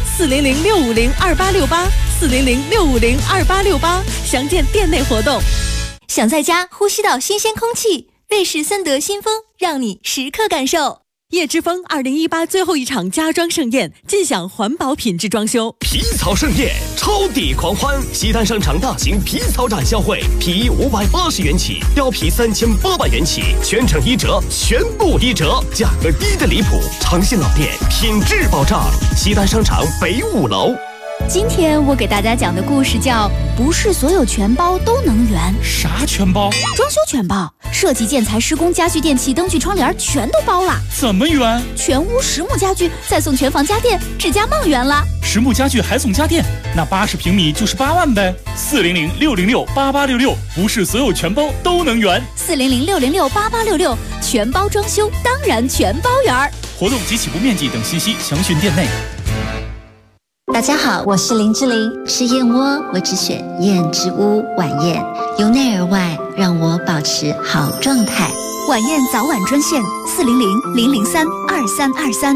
400-650-2868，400-650-2868，详见店内活动。 想在家呼吸到新鲜空气，瑞士森德新风让你时刻感受。 叶之峰2018最后一场家装盛宴，尽享环保品质装修。 皮草盛宴，超抵狂欢！西单商场大型皮草展销会，皮衣580元起，貂皮3800元起，全程1折，全部1折，价格低得离谱，诚信老店，品质保障。西单商场北5楼。 今天我给大家讲的故事叫不是所有全包都能圆。 啥全包？ 装修全包，设计、建材、施工、家具、电器、灯具、窗帘全都包了。 怎么圆？ 全屋实木家具，再送全房家电，指甲梦圆了。 实木家具还送家电，那80平米就是8万呗。400-606-8866，不是所有全包都能圆。 400-606-8866，全包装修当然全包圆。 活动及起步面积等信息详询店内。 大家好，我是林志玲。吃燕窝，我只选燕之屋晚宴，由内而外让我保持好状态。 晚宴早晚专线400-003-2323。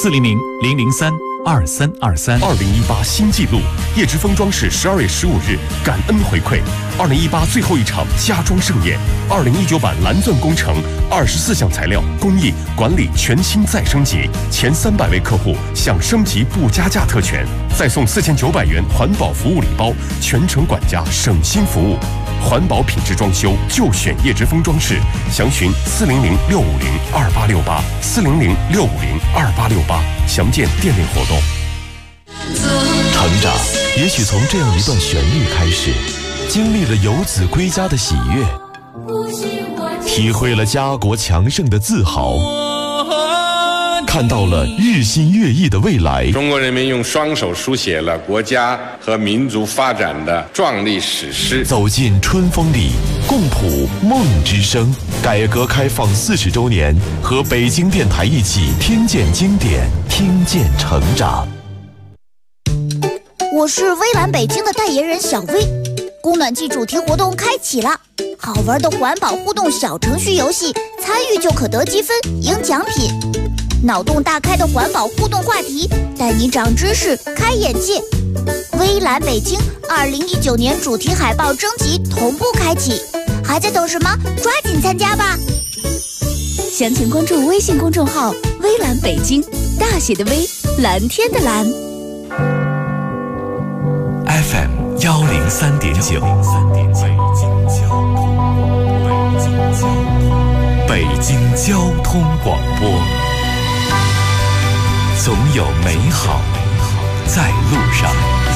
400-003-2323。2018新纪录，叶之峰装饰12月15日感恩回馈2018最后一场家装盛宴，2019版蓝钻工程24项材料工艺管理全新再升级，前300位客户享升级不加价特权，再送4900元环保服务礼包，全程管家省心服务，环保品质装修就选叶之峰装饰，详询400-650-2868 400-650-2868，详见店内活动。 成长也许从这样一段旋律开始，经历了游子归家的喜悦，体会了家国强盛的自豪，看到了日新月异的未来。 中国人民用双手书写了国家和民族发展的壮丽史诗。 走进春风里，共谱梦之声。改革开放40周年，和北京电台一起听见经典，听见成长。 我是微蓝北京的代言人小薇。供暖季主题活动开启了，好玩的环保互动小程序游戏，参与就可得积分赢奖品。脑洞大开的环保互动话题，带你长知识开眼界。微蓝北京2019年主题海报征集同步开启，还在等什么？抓紧参加吧！ 详情关注微信公众号微蓝北京，大写的微，蓝天的蓝。 FM 103.9，北京交通广播，总有美好在路上。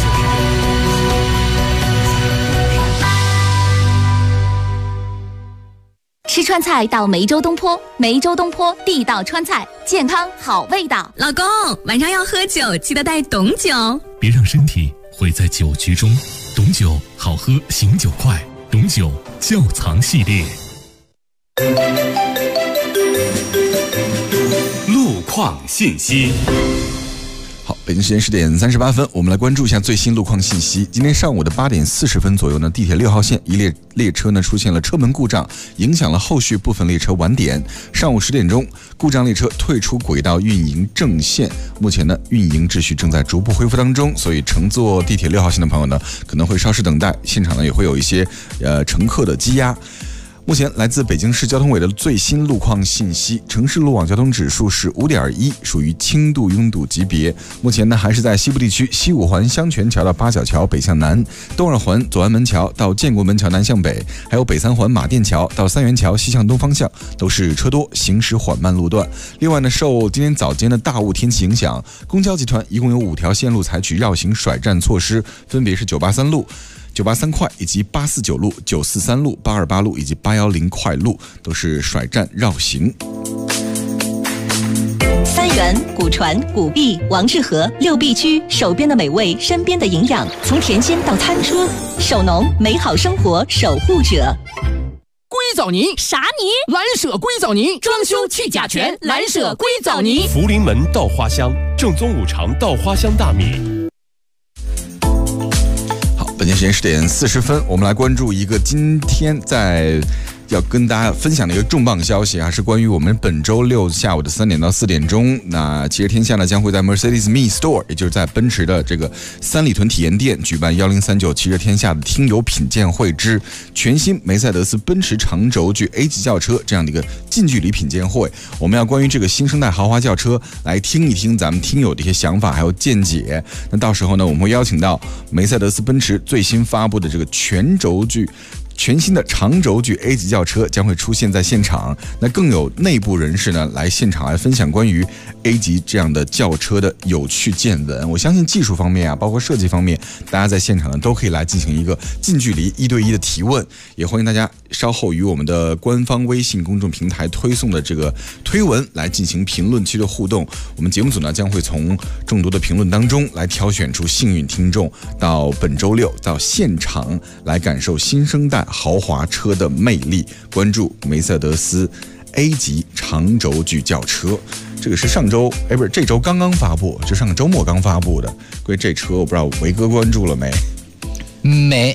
吃川菜到梅州东坡，梅州东坡地道川菜，健康好味道。 老公，晚上要喝酒，记得带董酒， 别让身体毁在酒局中。董酒好喝，醒酒快。董酒窖藏系列。 路况信息。 好，北京时间10点38分，我们来关注一下最新路况信息。今天上午的8点40分左右呢，地铁6号线一列列车呢出现了车门故障，影响了后续部分列车晚点。上午10点钟，故障列车退出轨道运营正线，目前呢运营秩序正在逐步恢复当中，所以乘坐地铁6号线的朋友呢可能会稍事等待，现场呢也会有一些乘客的积压。 目前来自北京市交通委的最新路况信息，城市路网交通指数是5.1，属于轻度拥堵级别。目前呢，还是在西部地区西五环香泉桥到八角桥北向南，东二环左安门桥到建国门桥南向北，还有北三环马甸桥到三元桥西向东方向都是车多，行驶缓慢路段。另外呢，受今天早间的大雾天气影响，公交集团一共有5条线路采取绕行甩站措施，分别是983路、983快以及849路、943路、828路以及810快路，都是甩站绕行。 三元、古传、古壁、王致和6必区，手边的美味，身边的营养，从甜心到餐桌，手农美好生活守护者。 硅藻泥啥泥？ 蓝舍硅藻泥，装修去甲醛，蓝舍硅藻泥。 福临门稻花香，正宗五常稻花香大米。 好，本间时间10点40分，我们来关注一个今天要跟大家分享的一个重磅消息啊，是关于我们本周六下午的3点到4点钟，那汽车天下呢将会在 Mercedes-Me Store， 也就是在奔驰的这个三里屯体验店举办1039汽车天下的听友品鉴会之全新梅赛德斯奔驰长轴距 A 级轿车这样的一个近距离品鉴会。我们要关于这个新生代豪华轿车来听一听咱们听友的一些想法还有见解。那到时候呢，我们会邀请到梅赛德斯奔驰最新发布的这个全新的长轴距 A 级轿车将会出现在现场，那更有内部人士呢来现场来分享关于 A 级这样的轿车的有趣见闻。我相信技术方面啊，包括设计方面，大家在现场呢都可以来进行一个近距离1对1的提问，也欢迎大家稍后与我们的官方微信公众平台推送的这个推文来进行评论区的互动。我们节目组呢将会从众多的评论当中来挑选出幸运听众，到本周六到现场来感受新生代豪华车的魅力，关注梅赛德斯 A 级长轴距轿车。这个是不是这周刚刚发布，就上个周末刚发布的。关于这车，我不知道维哥关注了没？ 没。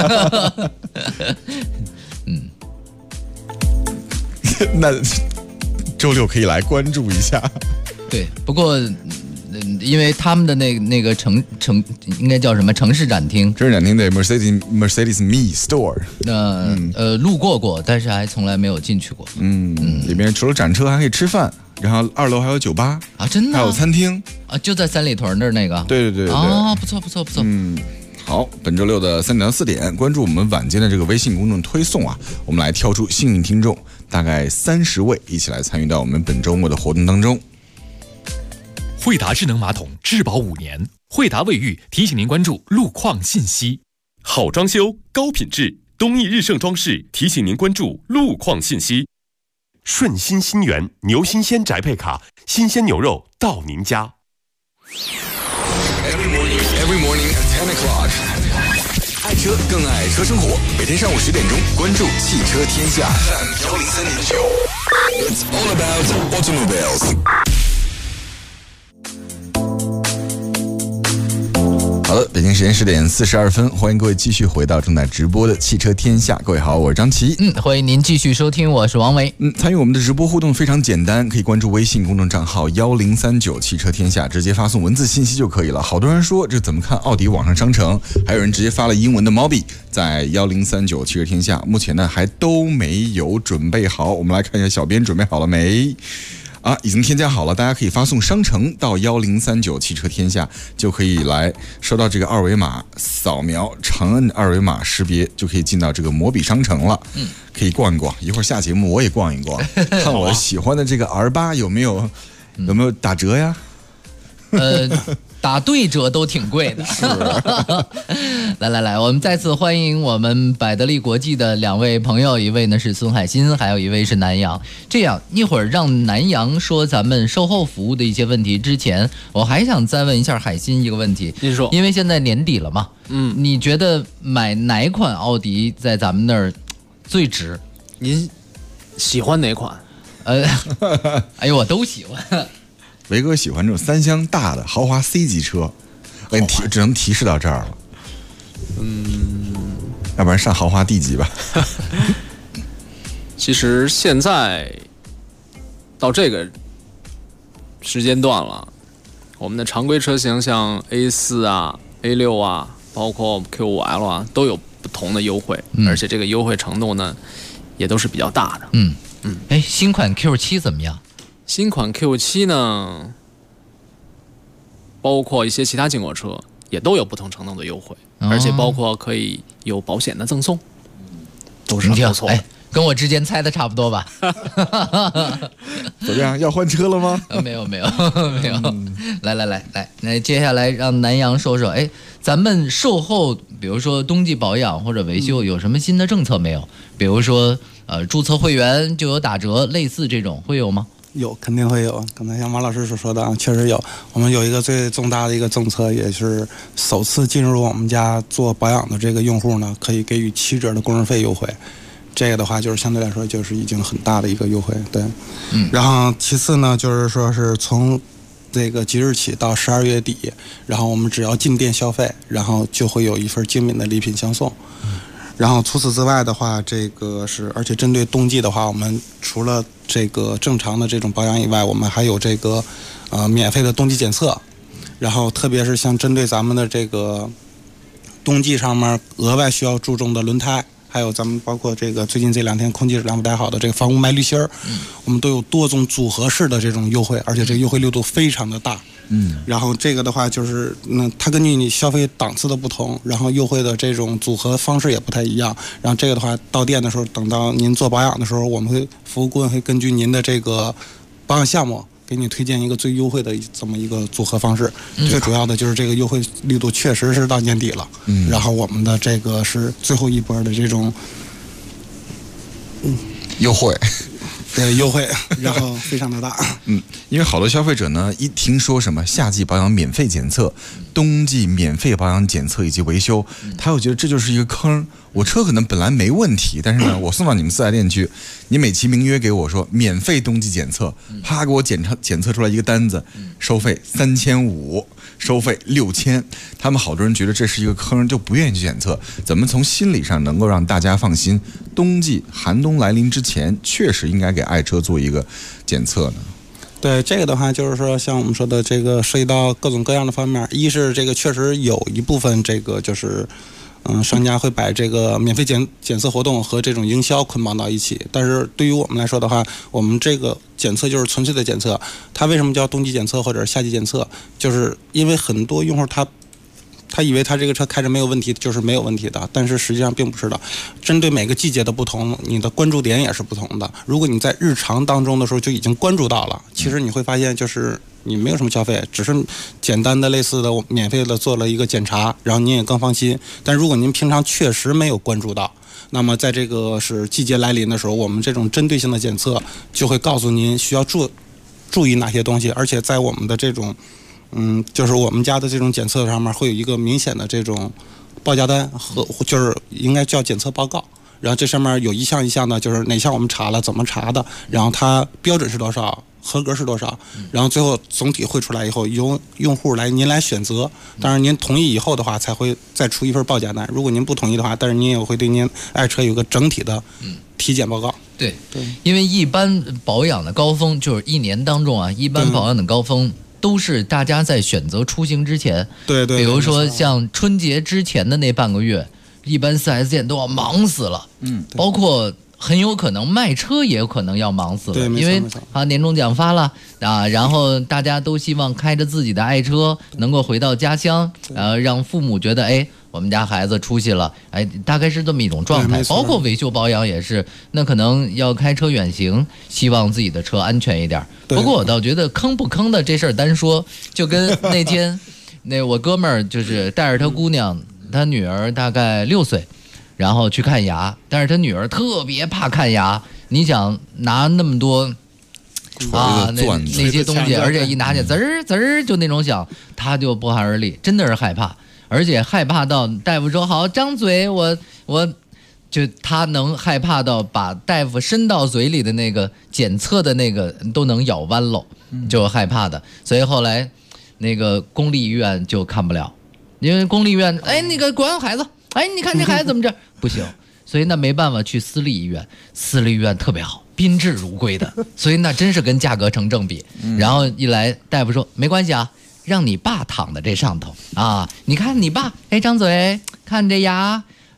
那周六可以来关注一下。 对，不过因为他们的那个应该叫什么城市展厅？ 城市展厅对 Mercedes-Me Store。 路过，但是还从来没有进去过。 里面除了展车还可以吃饭，然后2楼还有酒吧啊，真的还有餐厅啊，就在三里屯那个。 对啊，不错。 好，本周六的3点到4点，关注我们晚间的这个微信公众推送啊，我们来挑出幸运听众，大概30位，一起来参与到我们本周末的活动当中。 惠达智能马桶质保5年，惠达卫浴提醒您关注路况信息。 好装修高品质，东益日盛装饰提醒您关注路况信息。顺心新源牛新鲜宅配卡，新鲜牛肉到您家。 Every morning at 10 o'clock， 爱车更爱车生活。每天上午10点钟，关注汽车天下 FM103.9。It's all about automobiles。 好的，北京时间10点42分，欢迎各位继续回到正在直播的汽车天下。各位好，我是张琪。 欢迎您继续收听，我是王维。 参与我们的直播互动非常简单，可以关注微信公众账号1039汽车天下，直接发送文字信息就可以了。好多人说这怎么看奥迪网上商城，还有人直接发了英文的毛笔，在1039汽车天下，目前呢还都没有准备好。我们来看一下小编准备好了没？已经添加好了，大家可以发送商城到1039汽车天下，就可以来收到这个二维码，扫描长按二维码识别，就可以进到这个摩比商城了。可以逛一逛，一会儿下节目我也逛一逛，看我喜欢的这个 R8有没有打折呀？ 打对折都挺贵的。 是。 来，我们再次欢迎我们百得利国际的2位朋友，一位呢是孙海鑫，还有一位是南阳。这样一会儿让南阳说咱们售后服务的一些问题之前，我还想再问一下海鑫一个问题。 您说， 因为现在年底了嘛，你觉得买哪款奥迪在咱们那儿最值？ 您喜欢哪款？ 哎呦，我都喜欢。 维哥喜欢这种3厢大的豪华 C 级车，只能提示到这儿了。要不然上豪华 D 级吧。 其实现在到这个时间段了，我们的常规车型像 A4 啊、A6 啊，包括 Q5L 啊，都有不同的优惠，而且这个优惠程度呢， 也都是比较大的。 哎，新款 Q7 怎么样？ 新款 Q7 呢，包括一些其他进口车也都有不同程度的优惠，而且包括可以有保险的赠送，都是很不错的。 哎，跟我之前猜的差不多吧？ 怎么样？要换车了吗？ 没有。来，接下来让南阳说说，哎，咱们售后，比如说冬季保养或者维修，有什么新的政策没有？比如说，注册会员就有打折，类似这种会有吗？ 有，肯定会有。刚才像马老师所说的啊，确实有。我们有一个最重大的一个政策，也是首次进入我们家做保养的这个用户呢，可以给予7折的工人费优惠。这个的话，就是相对来说就是已经很大的一个优惠，对。然后其次呢，就是说是从这个即日起到12月底，然后我们只要进店消费，然后就会有一份精美的礼品相送。然后除此之外的话，这个是而且针对冬季的话，我们除了这个正常的这种保养以外，我们还有这个免费的冬季检测。然后特别是像针对咱们的这个冬季上面额外需要注重的轮胎，还有咱们包括这个最近这2天空气质量不太好的这个防雾霾滤芯儿，我们都有多种组合式的这种优惠，而且这个优惠力度非常的大。然后这个的话就是，它根据你消费档次的不同，然后优惠的这种组合方式也不太一样。然后这个的话，到店的时候，等到您做保养的时候，我们会服务顾问会根据您的这个保养项目，给你推荐一个最优惠的这么一个组合方式。最主要的就是这个优惠力度确实是到年底了，然后我们的这个是最后一波的这种优惠。 对，优惠，然后非常的大。 因为好多消费者呢，一听说什么夏季保养免费检测、冬季免费保养检测以及维修，他会觉得这就是一个坑。我车可能本来没问题，但是呢，我送到你们4S店去，你美其名曰给我说免费冬季检测，啪给我检测出来一个单子，收费3500，收费6000，他们好多人觉得这是一个坑，就不愿意去检测。怎么从心理上能够让大家放心？冬季寒冬来临之前，确实应该给爱车做一个检测呢？ 对，这个的话就是说，像我们说的这个涉及到各种各样的方面，一是这个确实有一部分这个就是。商家会把这个免费检测活动和这种营销捆绑到一起，但是对于我们来说的话，我们这个检测就是纯粹的检测。它为什么叫冬季检测或者夏季检测？就是因为很多用户他以为他这个车开着没有问题，就是没有问题的，但是实际上并不是的。针对每个季节的不同，你的关注点也是不同的。如果你在日常当中的时候就已经关注到了，其实你会发现就是你没有什么消费，只是简单的类似的免费的做了一个检查，然后您也更放心。但如果您平常确实没有关注到，那么在这个是季节来临的时候，我们这种针对性的检测就会告诉您需要注意哪些东西，而且在我们的这种就是我们家的这种检测上面会有一个明显的这种报价单和就是应该叫检测报告，然后这上面有一项一项的，就是哪项我们查了，怎么查的，然后它标准是多少，合格是多少，然后最后总体汇出来以后，由用户您来选择。当然您同意以后的话，才会再出一份报价单。如果您不同意的话，但是您也会对您爱车有个整体的体检报告。 对，因为一般保养的高峰就是1年当中啊，一般保养的高峰。都是大家在选择出行之前， 对， 比如说像春节之前的那半个月，一般4S店都要忙死了，包括很有可能卖车也有可能要忙死了，因为年终奖发了啊，然后大家都希望开着自己的爱车能够回到家乡，让父母觉得我们家孩子出息了，大概是这么一种状态。包括维修保养也是，那可能要开车远行，希望自己的车安全一点。不过我倒觉得坑不坑的这事儿单说，就跟那天我哥们儿就是带着他姑娘，他女儿大概6岁，然后去看牙，但是他女儿特别怕看牙，你想拿那么多那些东西，而且一拿起滋儿滋儿就那种响，他就不寒而栗，真的是害怕。而且害怕到大夫说好张嘴，我就他能害怕到把大夫伸到嘴里的那个检测的那个都能咬弯喽，就害怕的。所以后来那个公立医院就看不了，因为公立医院那个管孩子，你看这孩子怎么着不行，所以那没办法去私立医院，私立医院特别好，宾至如归的，所以那真是跟价格成正比。然后一来大夫说没关系啊，让你爸躺在这上头啊，你看你爸张嘴看这牙，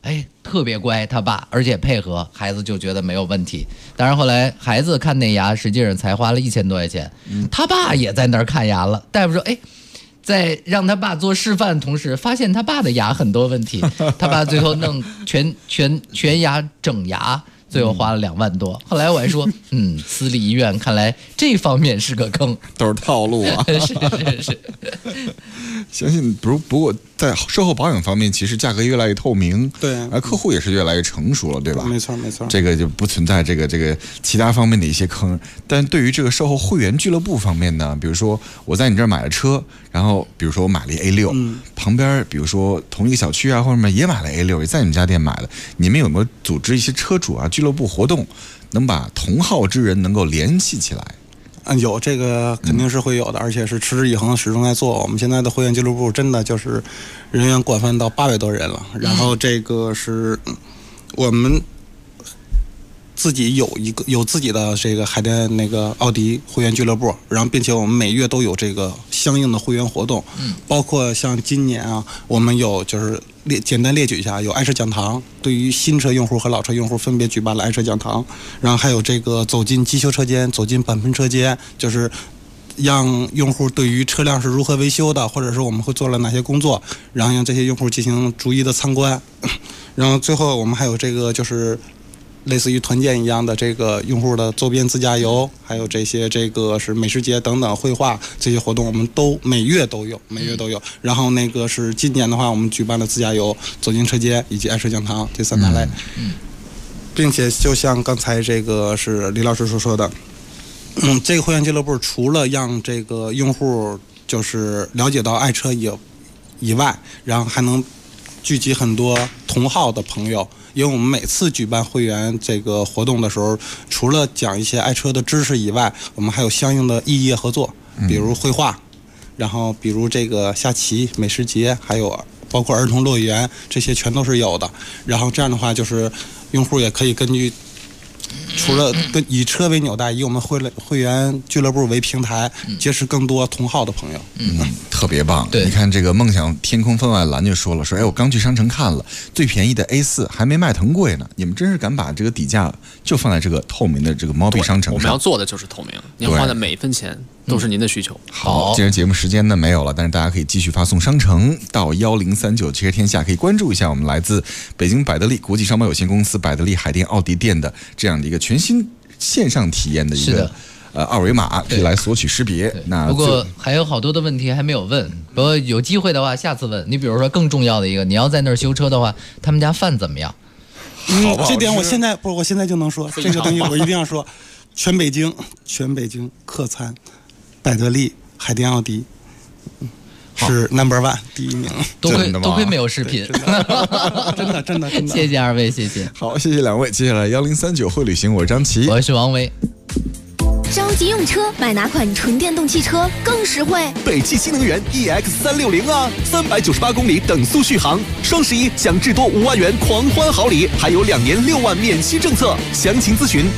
特别乖，他爸而且配合，孩子就觉得没有问题。当然后来孩子看那牙，实际上才花了1000多块钱，他爸也在那儿看牙了。大夫说，哎，在让他爸做示范的同时，发现他爸的牙很多问题，他爸最后弄全牙整牙。最后花了2万多，后来我还说，私立医院看来这方面是个坑， 都是套路啊。 是。 相信不过在售后保养方面，其实价格越来越透明， 对， 而客户也是越来越成熟了，对吧？ 没错。 这个就不存在这个其他方面的一些坑。但对于这个售后会员俱乐部方面呢，比如说我在你这儿买了车，然后比如说我买了一 A6，旁边比如说同一个小区啊或者什么也买了 A6，也在你们家店买了，你们有没有组织一些车主啊俱乐部活动，能把同好之人能够联系起来？ 有，这个肯定是会有的，而且是持之以恒，始终在做。我们现在的会员俱乐部真的就是人员广泛到800多人了，然后这个是我们自己有自己的这个海淀那个奥迪会员俱乐部，然后并且我们每月都有这个相应的会员活动，包括像今年啊，我们有就是简单列举一下，有爱车讲堂，对于新车用户和老车用户分别举办了爱车讲堂，然后还有这个走进机修车间，走进板喷车间，就是让用户对于车辆是如何维修的，或者是我们会做了哪些工作，然后让这些用户进行逐一的参观。然后最后我们还有这个就是类似于团建一样的这个用户的周边自驾游，还有这些这个是美食节等等绘画这些活动，我们都每月都有。然后那个是今年的话，我们举办了自驾游、走进车间以及爱车讲堂这3大类，并且就像刚才这个是李老师所说的，这个会员俱乐部除了让这个用户就是了解到爱车以外，然后还能聚集很多同好的朋友。因为我们每次举办会员这个活动的时候，除了讲一些爱车的知识以外，我们还有相应的异业合作，比如绘画，然后比如这个下棋、美食节，还有包括儿童乐园，这些全都是有的。然后这样的话，就是用户也可以根据除了以车为纽带，以我们会员俱乐部为平台，结识更多同好的朋友。 特别棒。 对， 你看这个梦想天空分外蓝就说了，说哎，我刚去商城看了，最便宜的 A4 还没迈腾贵呢。你们真是敢把这个底价就放在这个透明的这个猫币商城上。 我们要做的就是透明，您花的每一分钱都是您的需求。 好，既然节目时间呢没有了，但是大家可以继续发送商城到1039汽车天下，可以关注一下我们来自北京百得利国际商贸有限公司百得利海淀奥迪店的这样的一个全新线上体验的一个二维码，可以来索取识别。那不过还有好多的问题还没有问，不过有机会的话下次问。你比如说更重要的一个，你要在那儿修车的话，他们家饭怎么样？ 这点我现在就能说，这个东西我一定要说。全北京客餐，百得利海淀奥迪是 No.1 第1名， 多亏没有视频， 真的， 谢谢2位，谢谢。 好，谢谢2位。接下来1039会旅行，我是张琪， 我是王维。 着急用车，买哪款纯电动汽车更实惠？ 北汽新能源 EX360啊，398公里等速续航，双11享至多5万元狂欢好礼，还有2年6万免息政策。详情咨询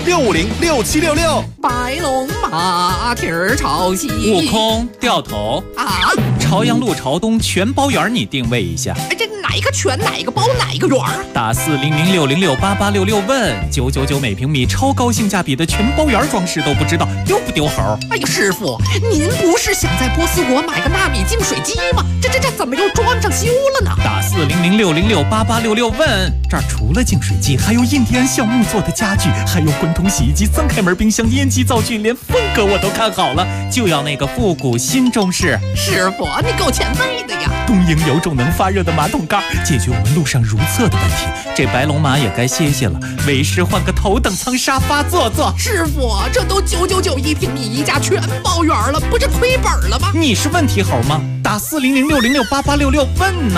400-650-6766。 白龙马蹄儿朝西， 悟空掉头啊！ 朝阳路朝东全包园，你定位一下。 这哪一个全哪一个包哪一个园？ 打400-606-8866问999每平米，超高性价比的全包园装饰都不知道丢不丢猴？ 哎呀，师傅，您不是想在波斯国买个纳米净水机吗？这怎么又装上修了呢？ 打400-606-8866问，这儿除了净水机，还有印第安橡木做的家具，还有滚筒洗衣机、3开门冰箱、烟机灶具，连风格我都看好了，就要那个复古新中式。 师傅，你够前卫的呀！ 东营有种能发热的马桶盖，解决我们路上如厕的问题。这白龙马也该歇歇了，为师换个头等舱沙发坐坐。 师傅，这都999一平米一家全包圆了，不是亏本了吗？ 你是问题猴吗？打400-606-8866问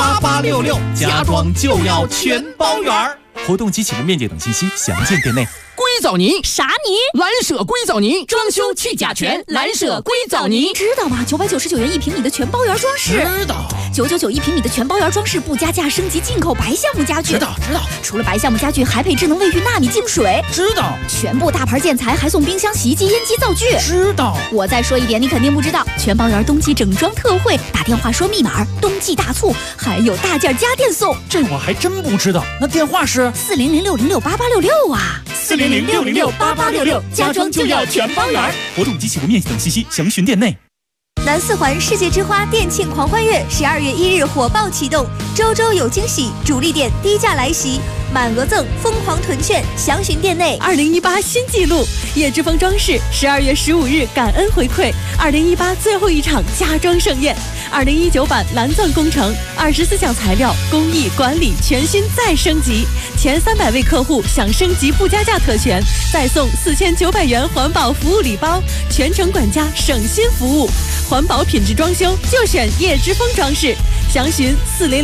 呢。400-606-8866，家装就要全包圆。活动及启动面积等信息详见店内。 硅藻泥。 啥泥？ 蓝舍硅藻泥，装修去甲醛，蓝舍硅藻泥。 知道吗？999元1平米的全包圆装饰。 知道。 9991平米的全包圆装饰，不加价升级进口白橡木家具。 知道。 除了白橡木家具，还配智能卫浴纳米净水。 知道。 全部大牌建材还送冰箱、洗衣机、烟机、灶具。 知道。 我再说一点，你肯定不知道，全包圆冬季整装特惠，打电话说密码，冬季大促，还有大件家电送。 这我还真不知道。那电话是 400606866啊 ，400606866，家装就要全包圆。 活动及起步面积等信息详询店内。 南四环世界之花店庆狂欢月12月1日火爆启动，周周有惊喜，主力店低价来袭，满额赠，疯狂囤券，详询店内。 2018新纪录，叶之峰装饰12月15日感恩回馈2018最后一场家装盛宴，2019版蓝钻工程，24项材料工艺管理全新再升级，前300位客户享升级不加价特权，再送4900元环保服务礼包，全程管家省心服务，环保品质装修就选叶之峰装饰，详询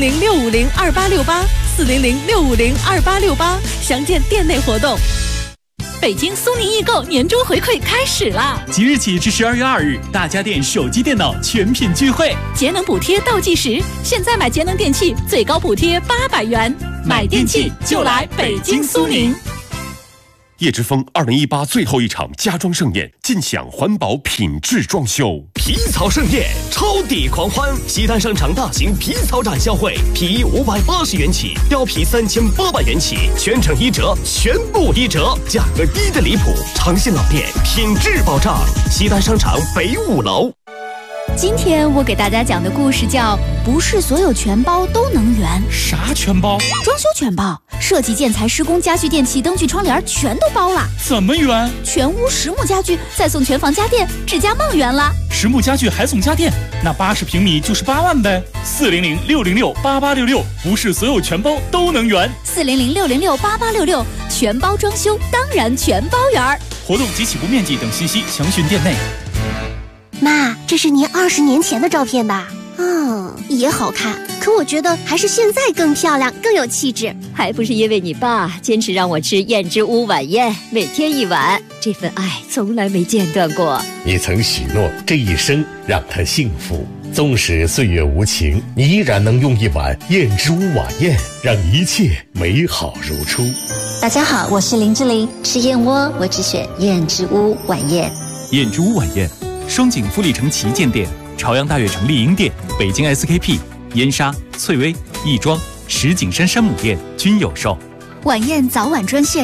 400-650-2868，400-650-2868，详见店内活动。北京苏宁易购年终回馈开始啦！ 即日起至12月2日，大家电手机电脑全品聚会， 节能补贴倒计时，现在买节能电器最高补贴800元，买电器就来北京苏宁。 叶之峰2018最后一场家装盛宴，尽享环保品质装修。 皮草盛宴，超抵狂欢！西单商场大型皮草展销会，皮衣580元起，貂皮3800元起，全程1折，全部1折，价格低得离谱。长信老店，品质保障。西单商场北5楼。 今天我给大家讲的故事叫“不是所有全包都能圆”。 啥全包？ 装修全包，设计、建材、施工、家具、电器、灯具、窗帘全都包了。 怎么圆？ 全屋实木家具，再送全房家电，智家梦圆了。 实木家具还送家电，那80平米就是8万呗。400-606-8866，不是所有全包都能圆。 400-606-8866，全包装修当然全包圆。 活动及起步面积等信息详询店内。 妈，这是您20年前的照片吧？也好看，可我觉得还是现在更漂亮，更有气质。 还不是因为你爸坚持让我吃燕之屋晚宴，每天1碗，这份爱从来没间断过。 你曾许诺这一生让他幸福，纵使岁月无情，你依然能用1碗燕之屋晚宴，让一切美好如初。 大家好，我是林志玲，吃燕窝我只选燕之屋晚宴。 燕之屋晚宴，双井富力城旗舰店、朝阳大悦城丽婴店、北京 SKP、燕莎、翠微、亦庄、石景山山姆店均有售。 晚宴早晚专线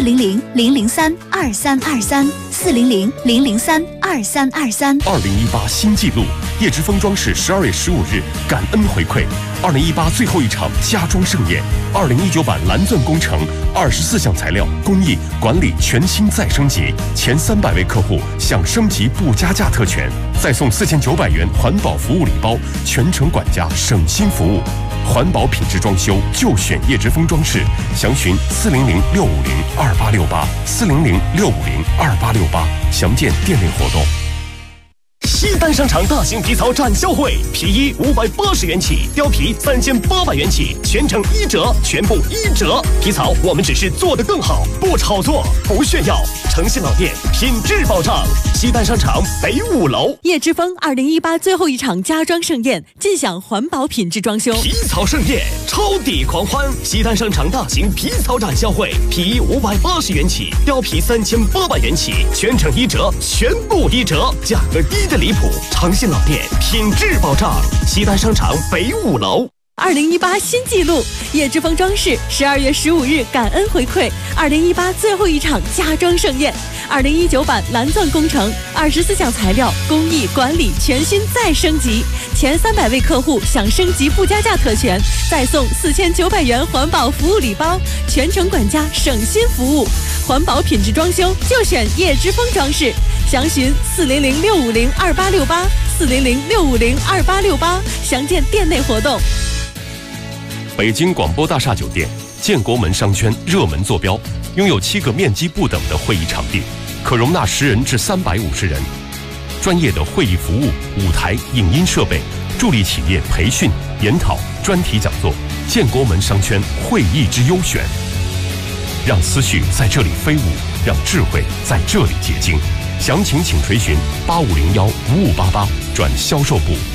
400-003-2323，400-003-2323。 2018新纪录，叶之峰装饰12月15日感恩回馈2018最后一场家装盛宴，2019版蓝钻工程24项材料工艺管理全新再升级，前300位客户享升级不加价特权，再送4900元环保服务礼包，全程管家省心服务。环保品质装修就选叶之峰装饰，详询400-650-2868，400-650-2868，详见店内活动。 西单商场大型皮草展销会，皮衣580元起，貂皮3800元起，全程1折，全部1折。皮草我们只是做得更好，不炒作，不炫耀。诚信老店，品质保障。西单商场北5楼。 叶之峰2018最后一场家装盛宴，尽享环保品质装修。 皮草盛宴，超抵狂欢！西单商场大型皮草展销会，皮衣580元起，貂皮3800元起，全程1折，全部1折，价格低得离谱。诚信老店，品质保障。西单商场北5楼。 2018新纪录，叶之峰装饰12月15日感恩回馈2018最后一场家装盛宴，2019版蓝钻工程24项材料工艺管理全新再升级，前300位客户享升级不加价特权，再送4900元环保服务礼包，全程管家省心服务，环保品质装修就选叶之峰装饰，详询400-650-2868，400-650-2868，详见店内活动。 北京广播大厦酒店建国门商圈热门坐标，拥有7个面积不等的会议场地，可容纳10人至350人。专业的会议服务、舞台、影音设备，助力企业培训、研讨、专题讲座。建国门商圈会议之优选，让思绪在这里飞舞， 让智慧在这里结晶。详情请垂询8501-5588转销售部。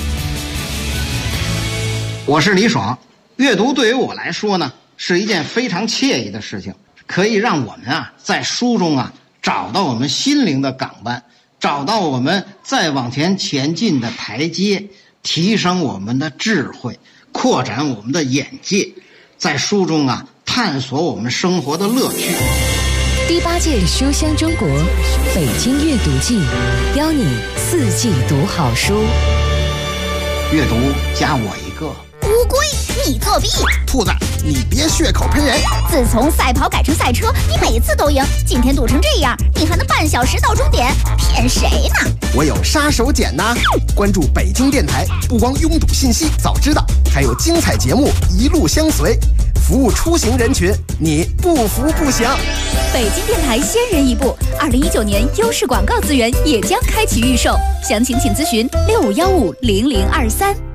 我是李爽，阅读对于我来说呢，是一件非常惬意的事情，可以让我们在书中找到我们心灵的港湾，找到我们再往前进的台阶，提升我们的智慧，扩展我们的眼界，在书中探索我们生活的乐趣。 第8届书香中国北京阅读季，邀你4季读好书。 阅读加我一个。 乌龟，你作弊！ 兔子，你别血口喷人！ 自从赛跑改成赛车，你每次都赢，今天堵成这样，你还能半小时到终点，骗谁呢？ 我有杀手锏呐！关注北京电台，不光拥堵信息早知道，还有精彩节目一路相随，服务出行人群，你不服不行。 北京电台先人一步，2019年优势广告资源也将开启预售，详情请咨询65150023。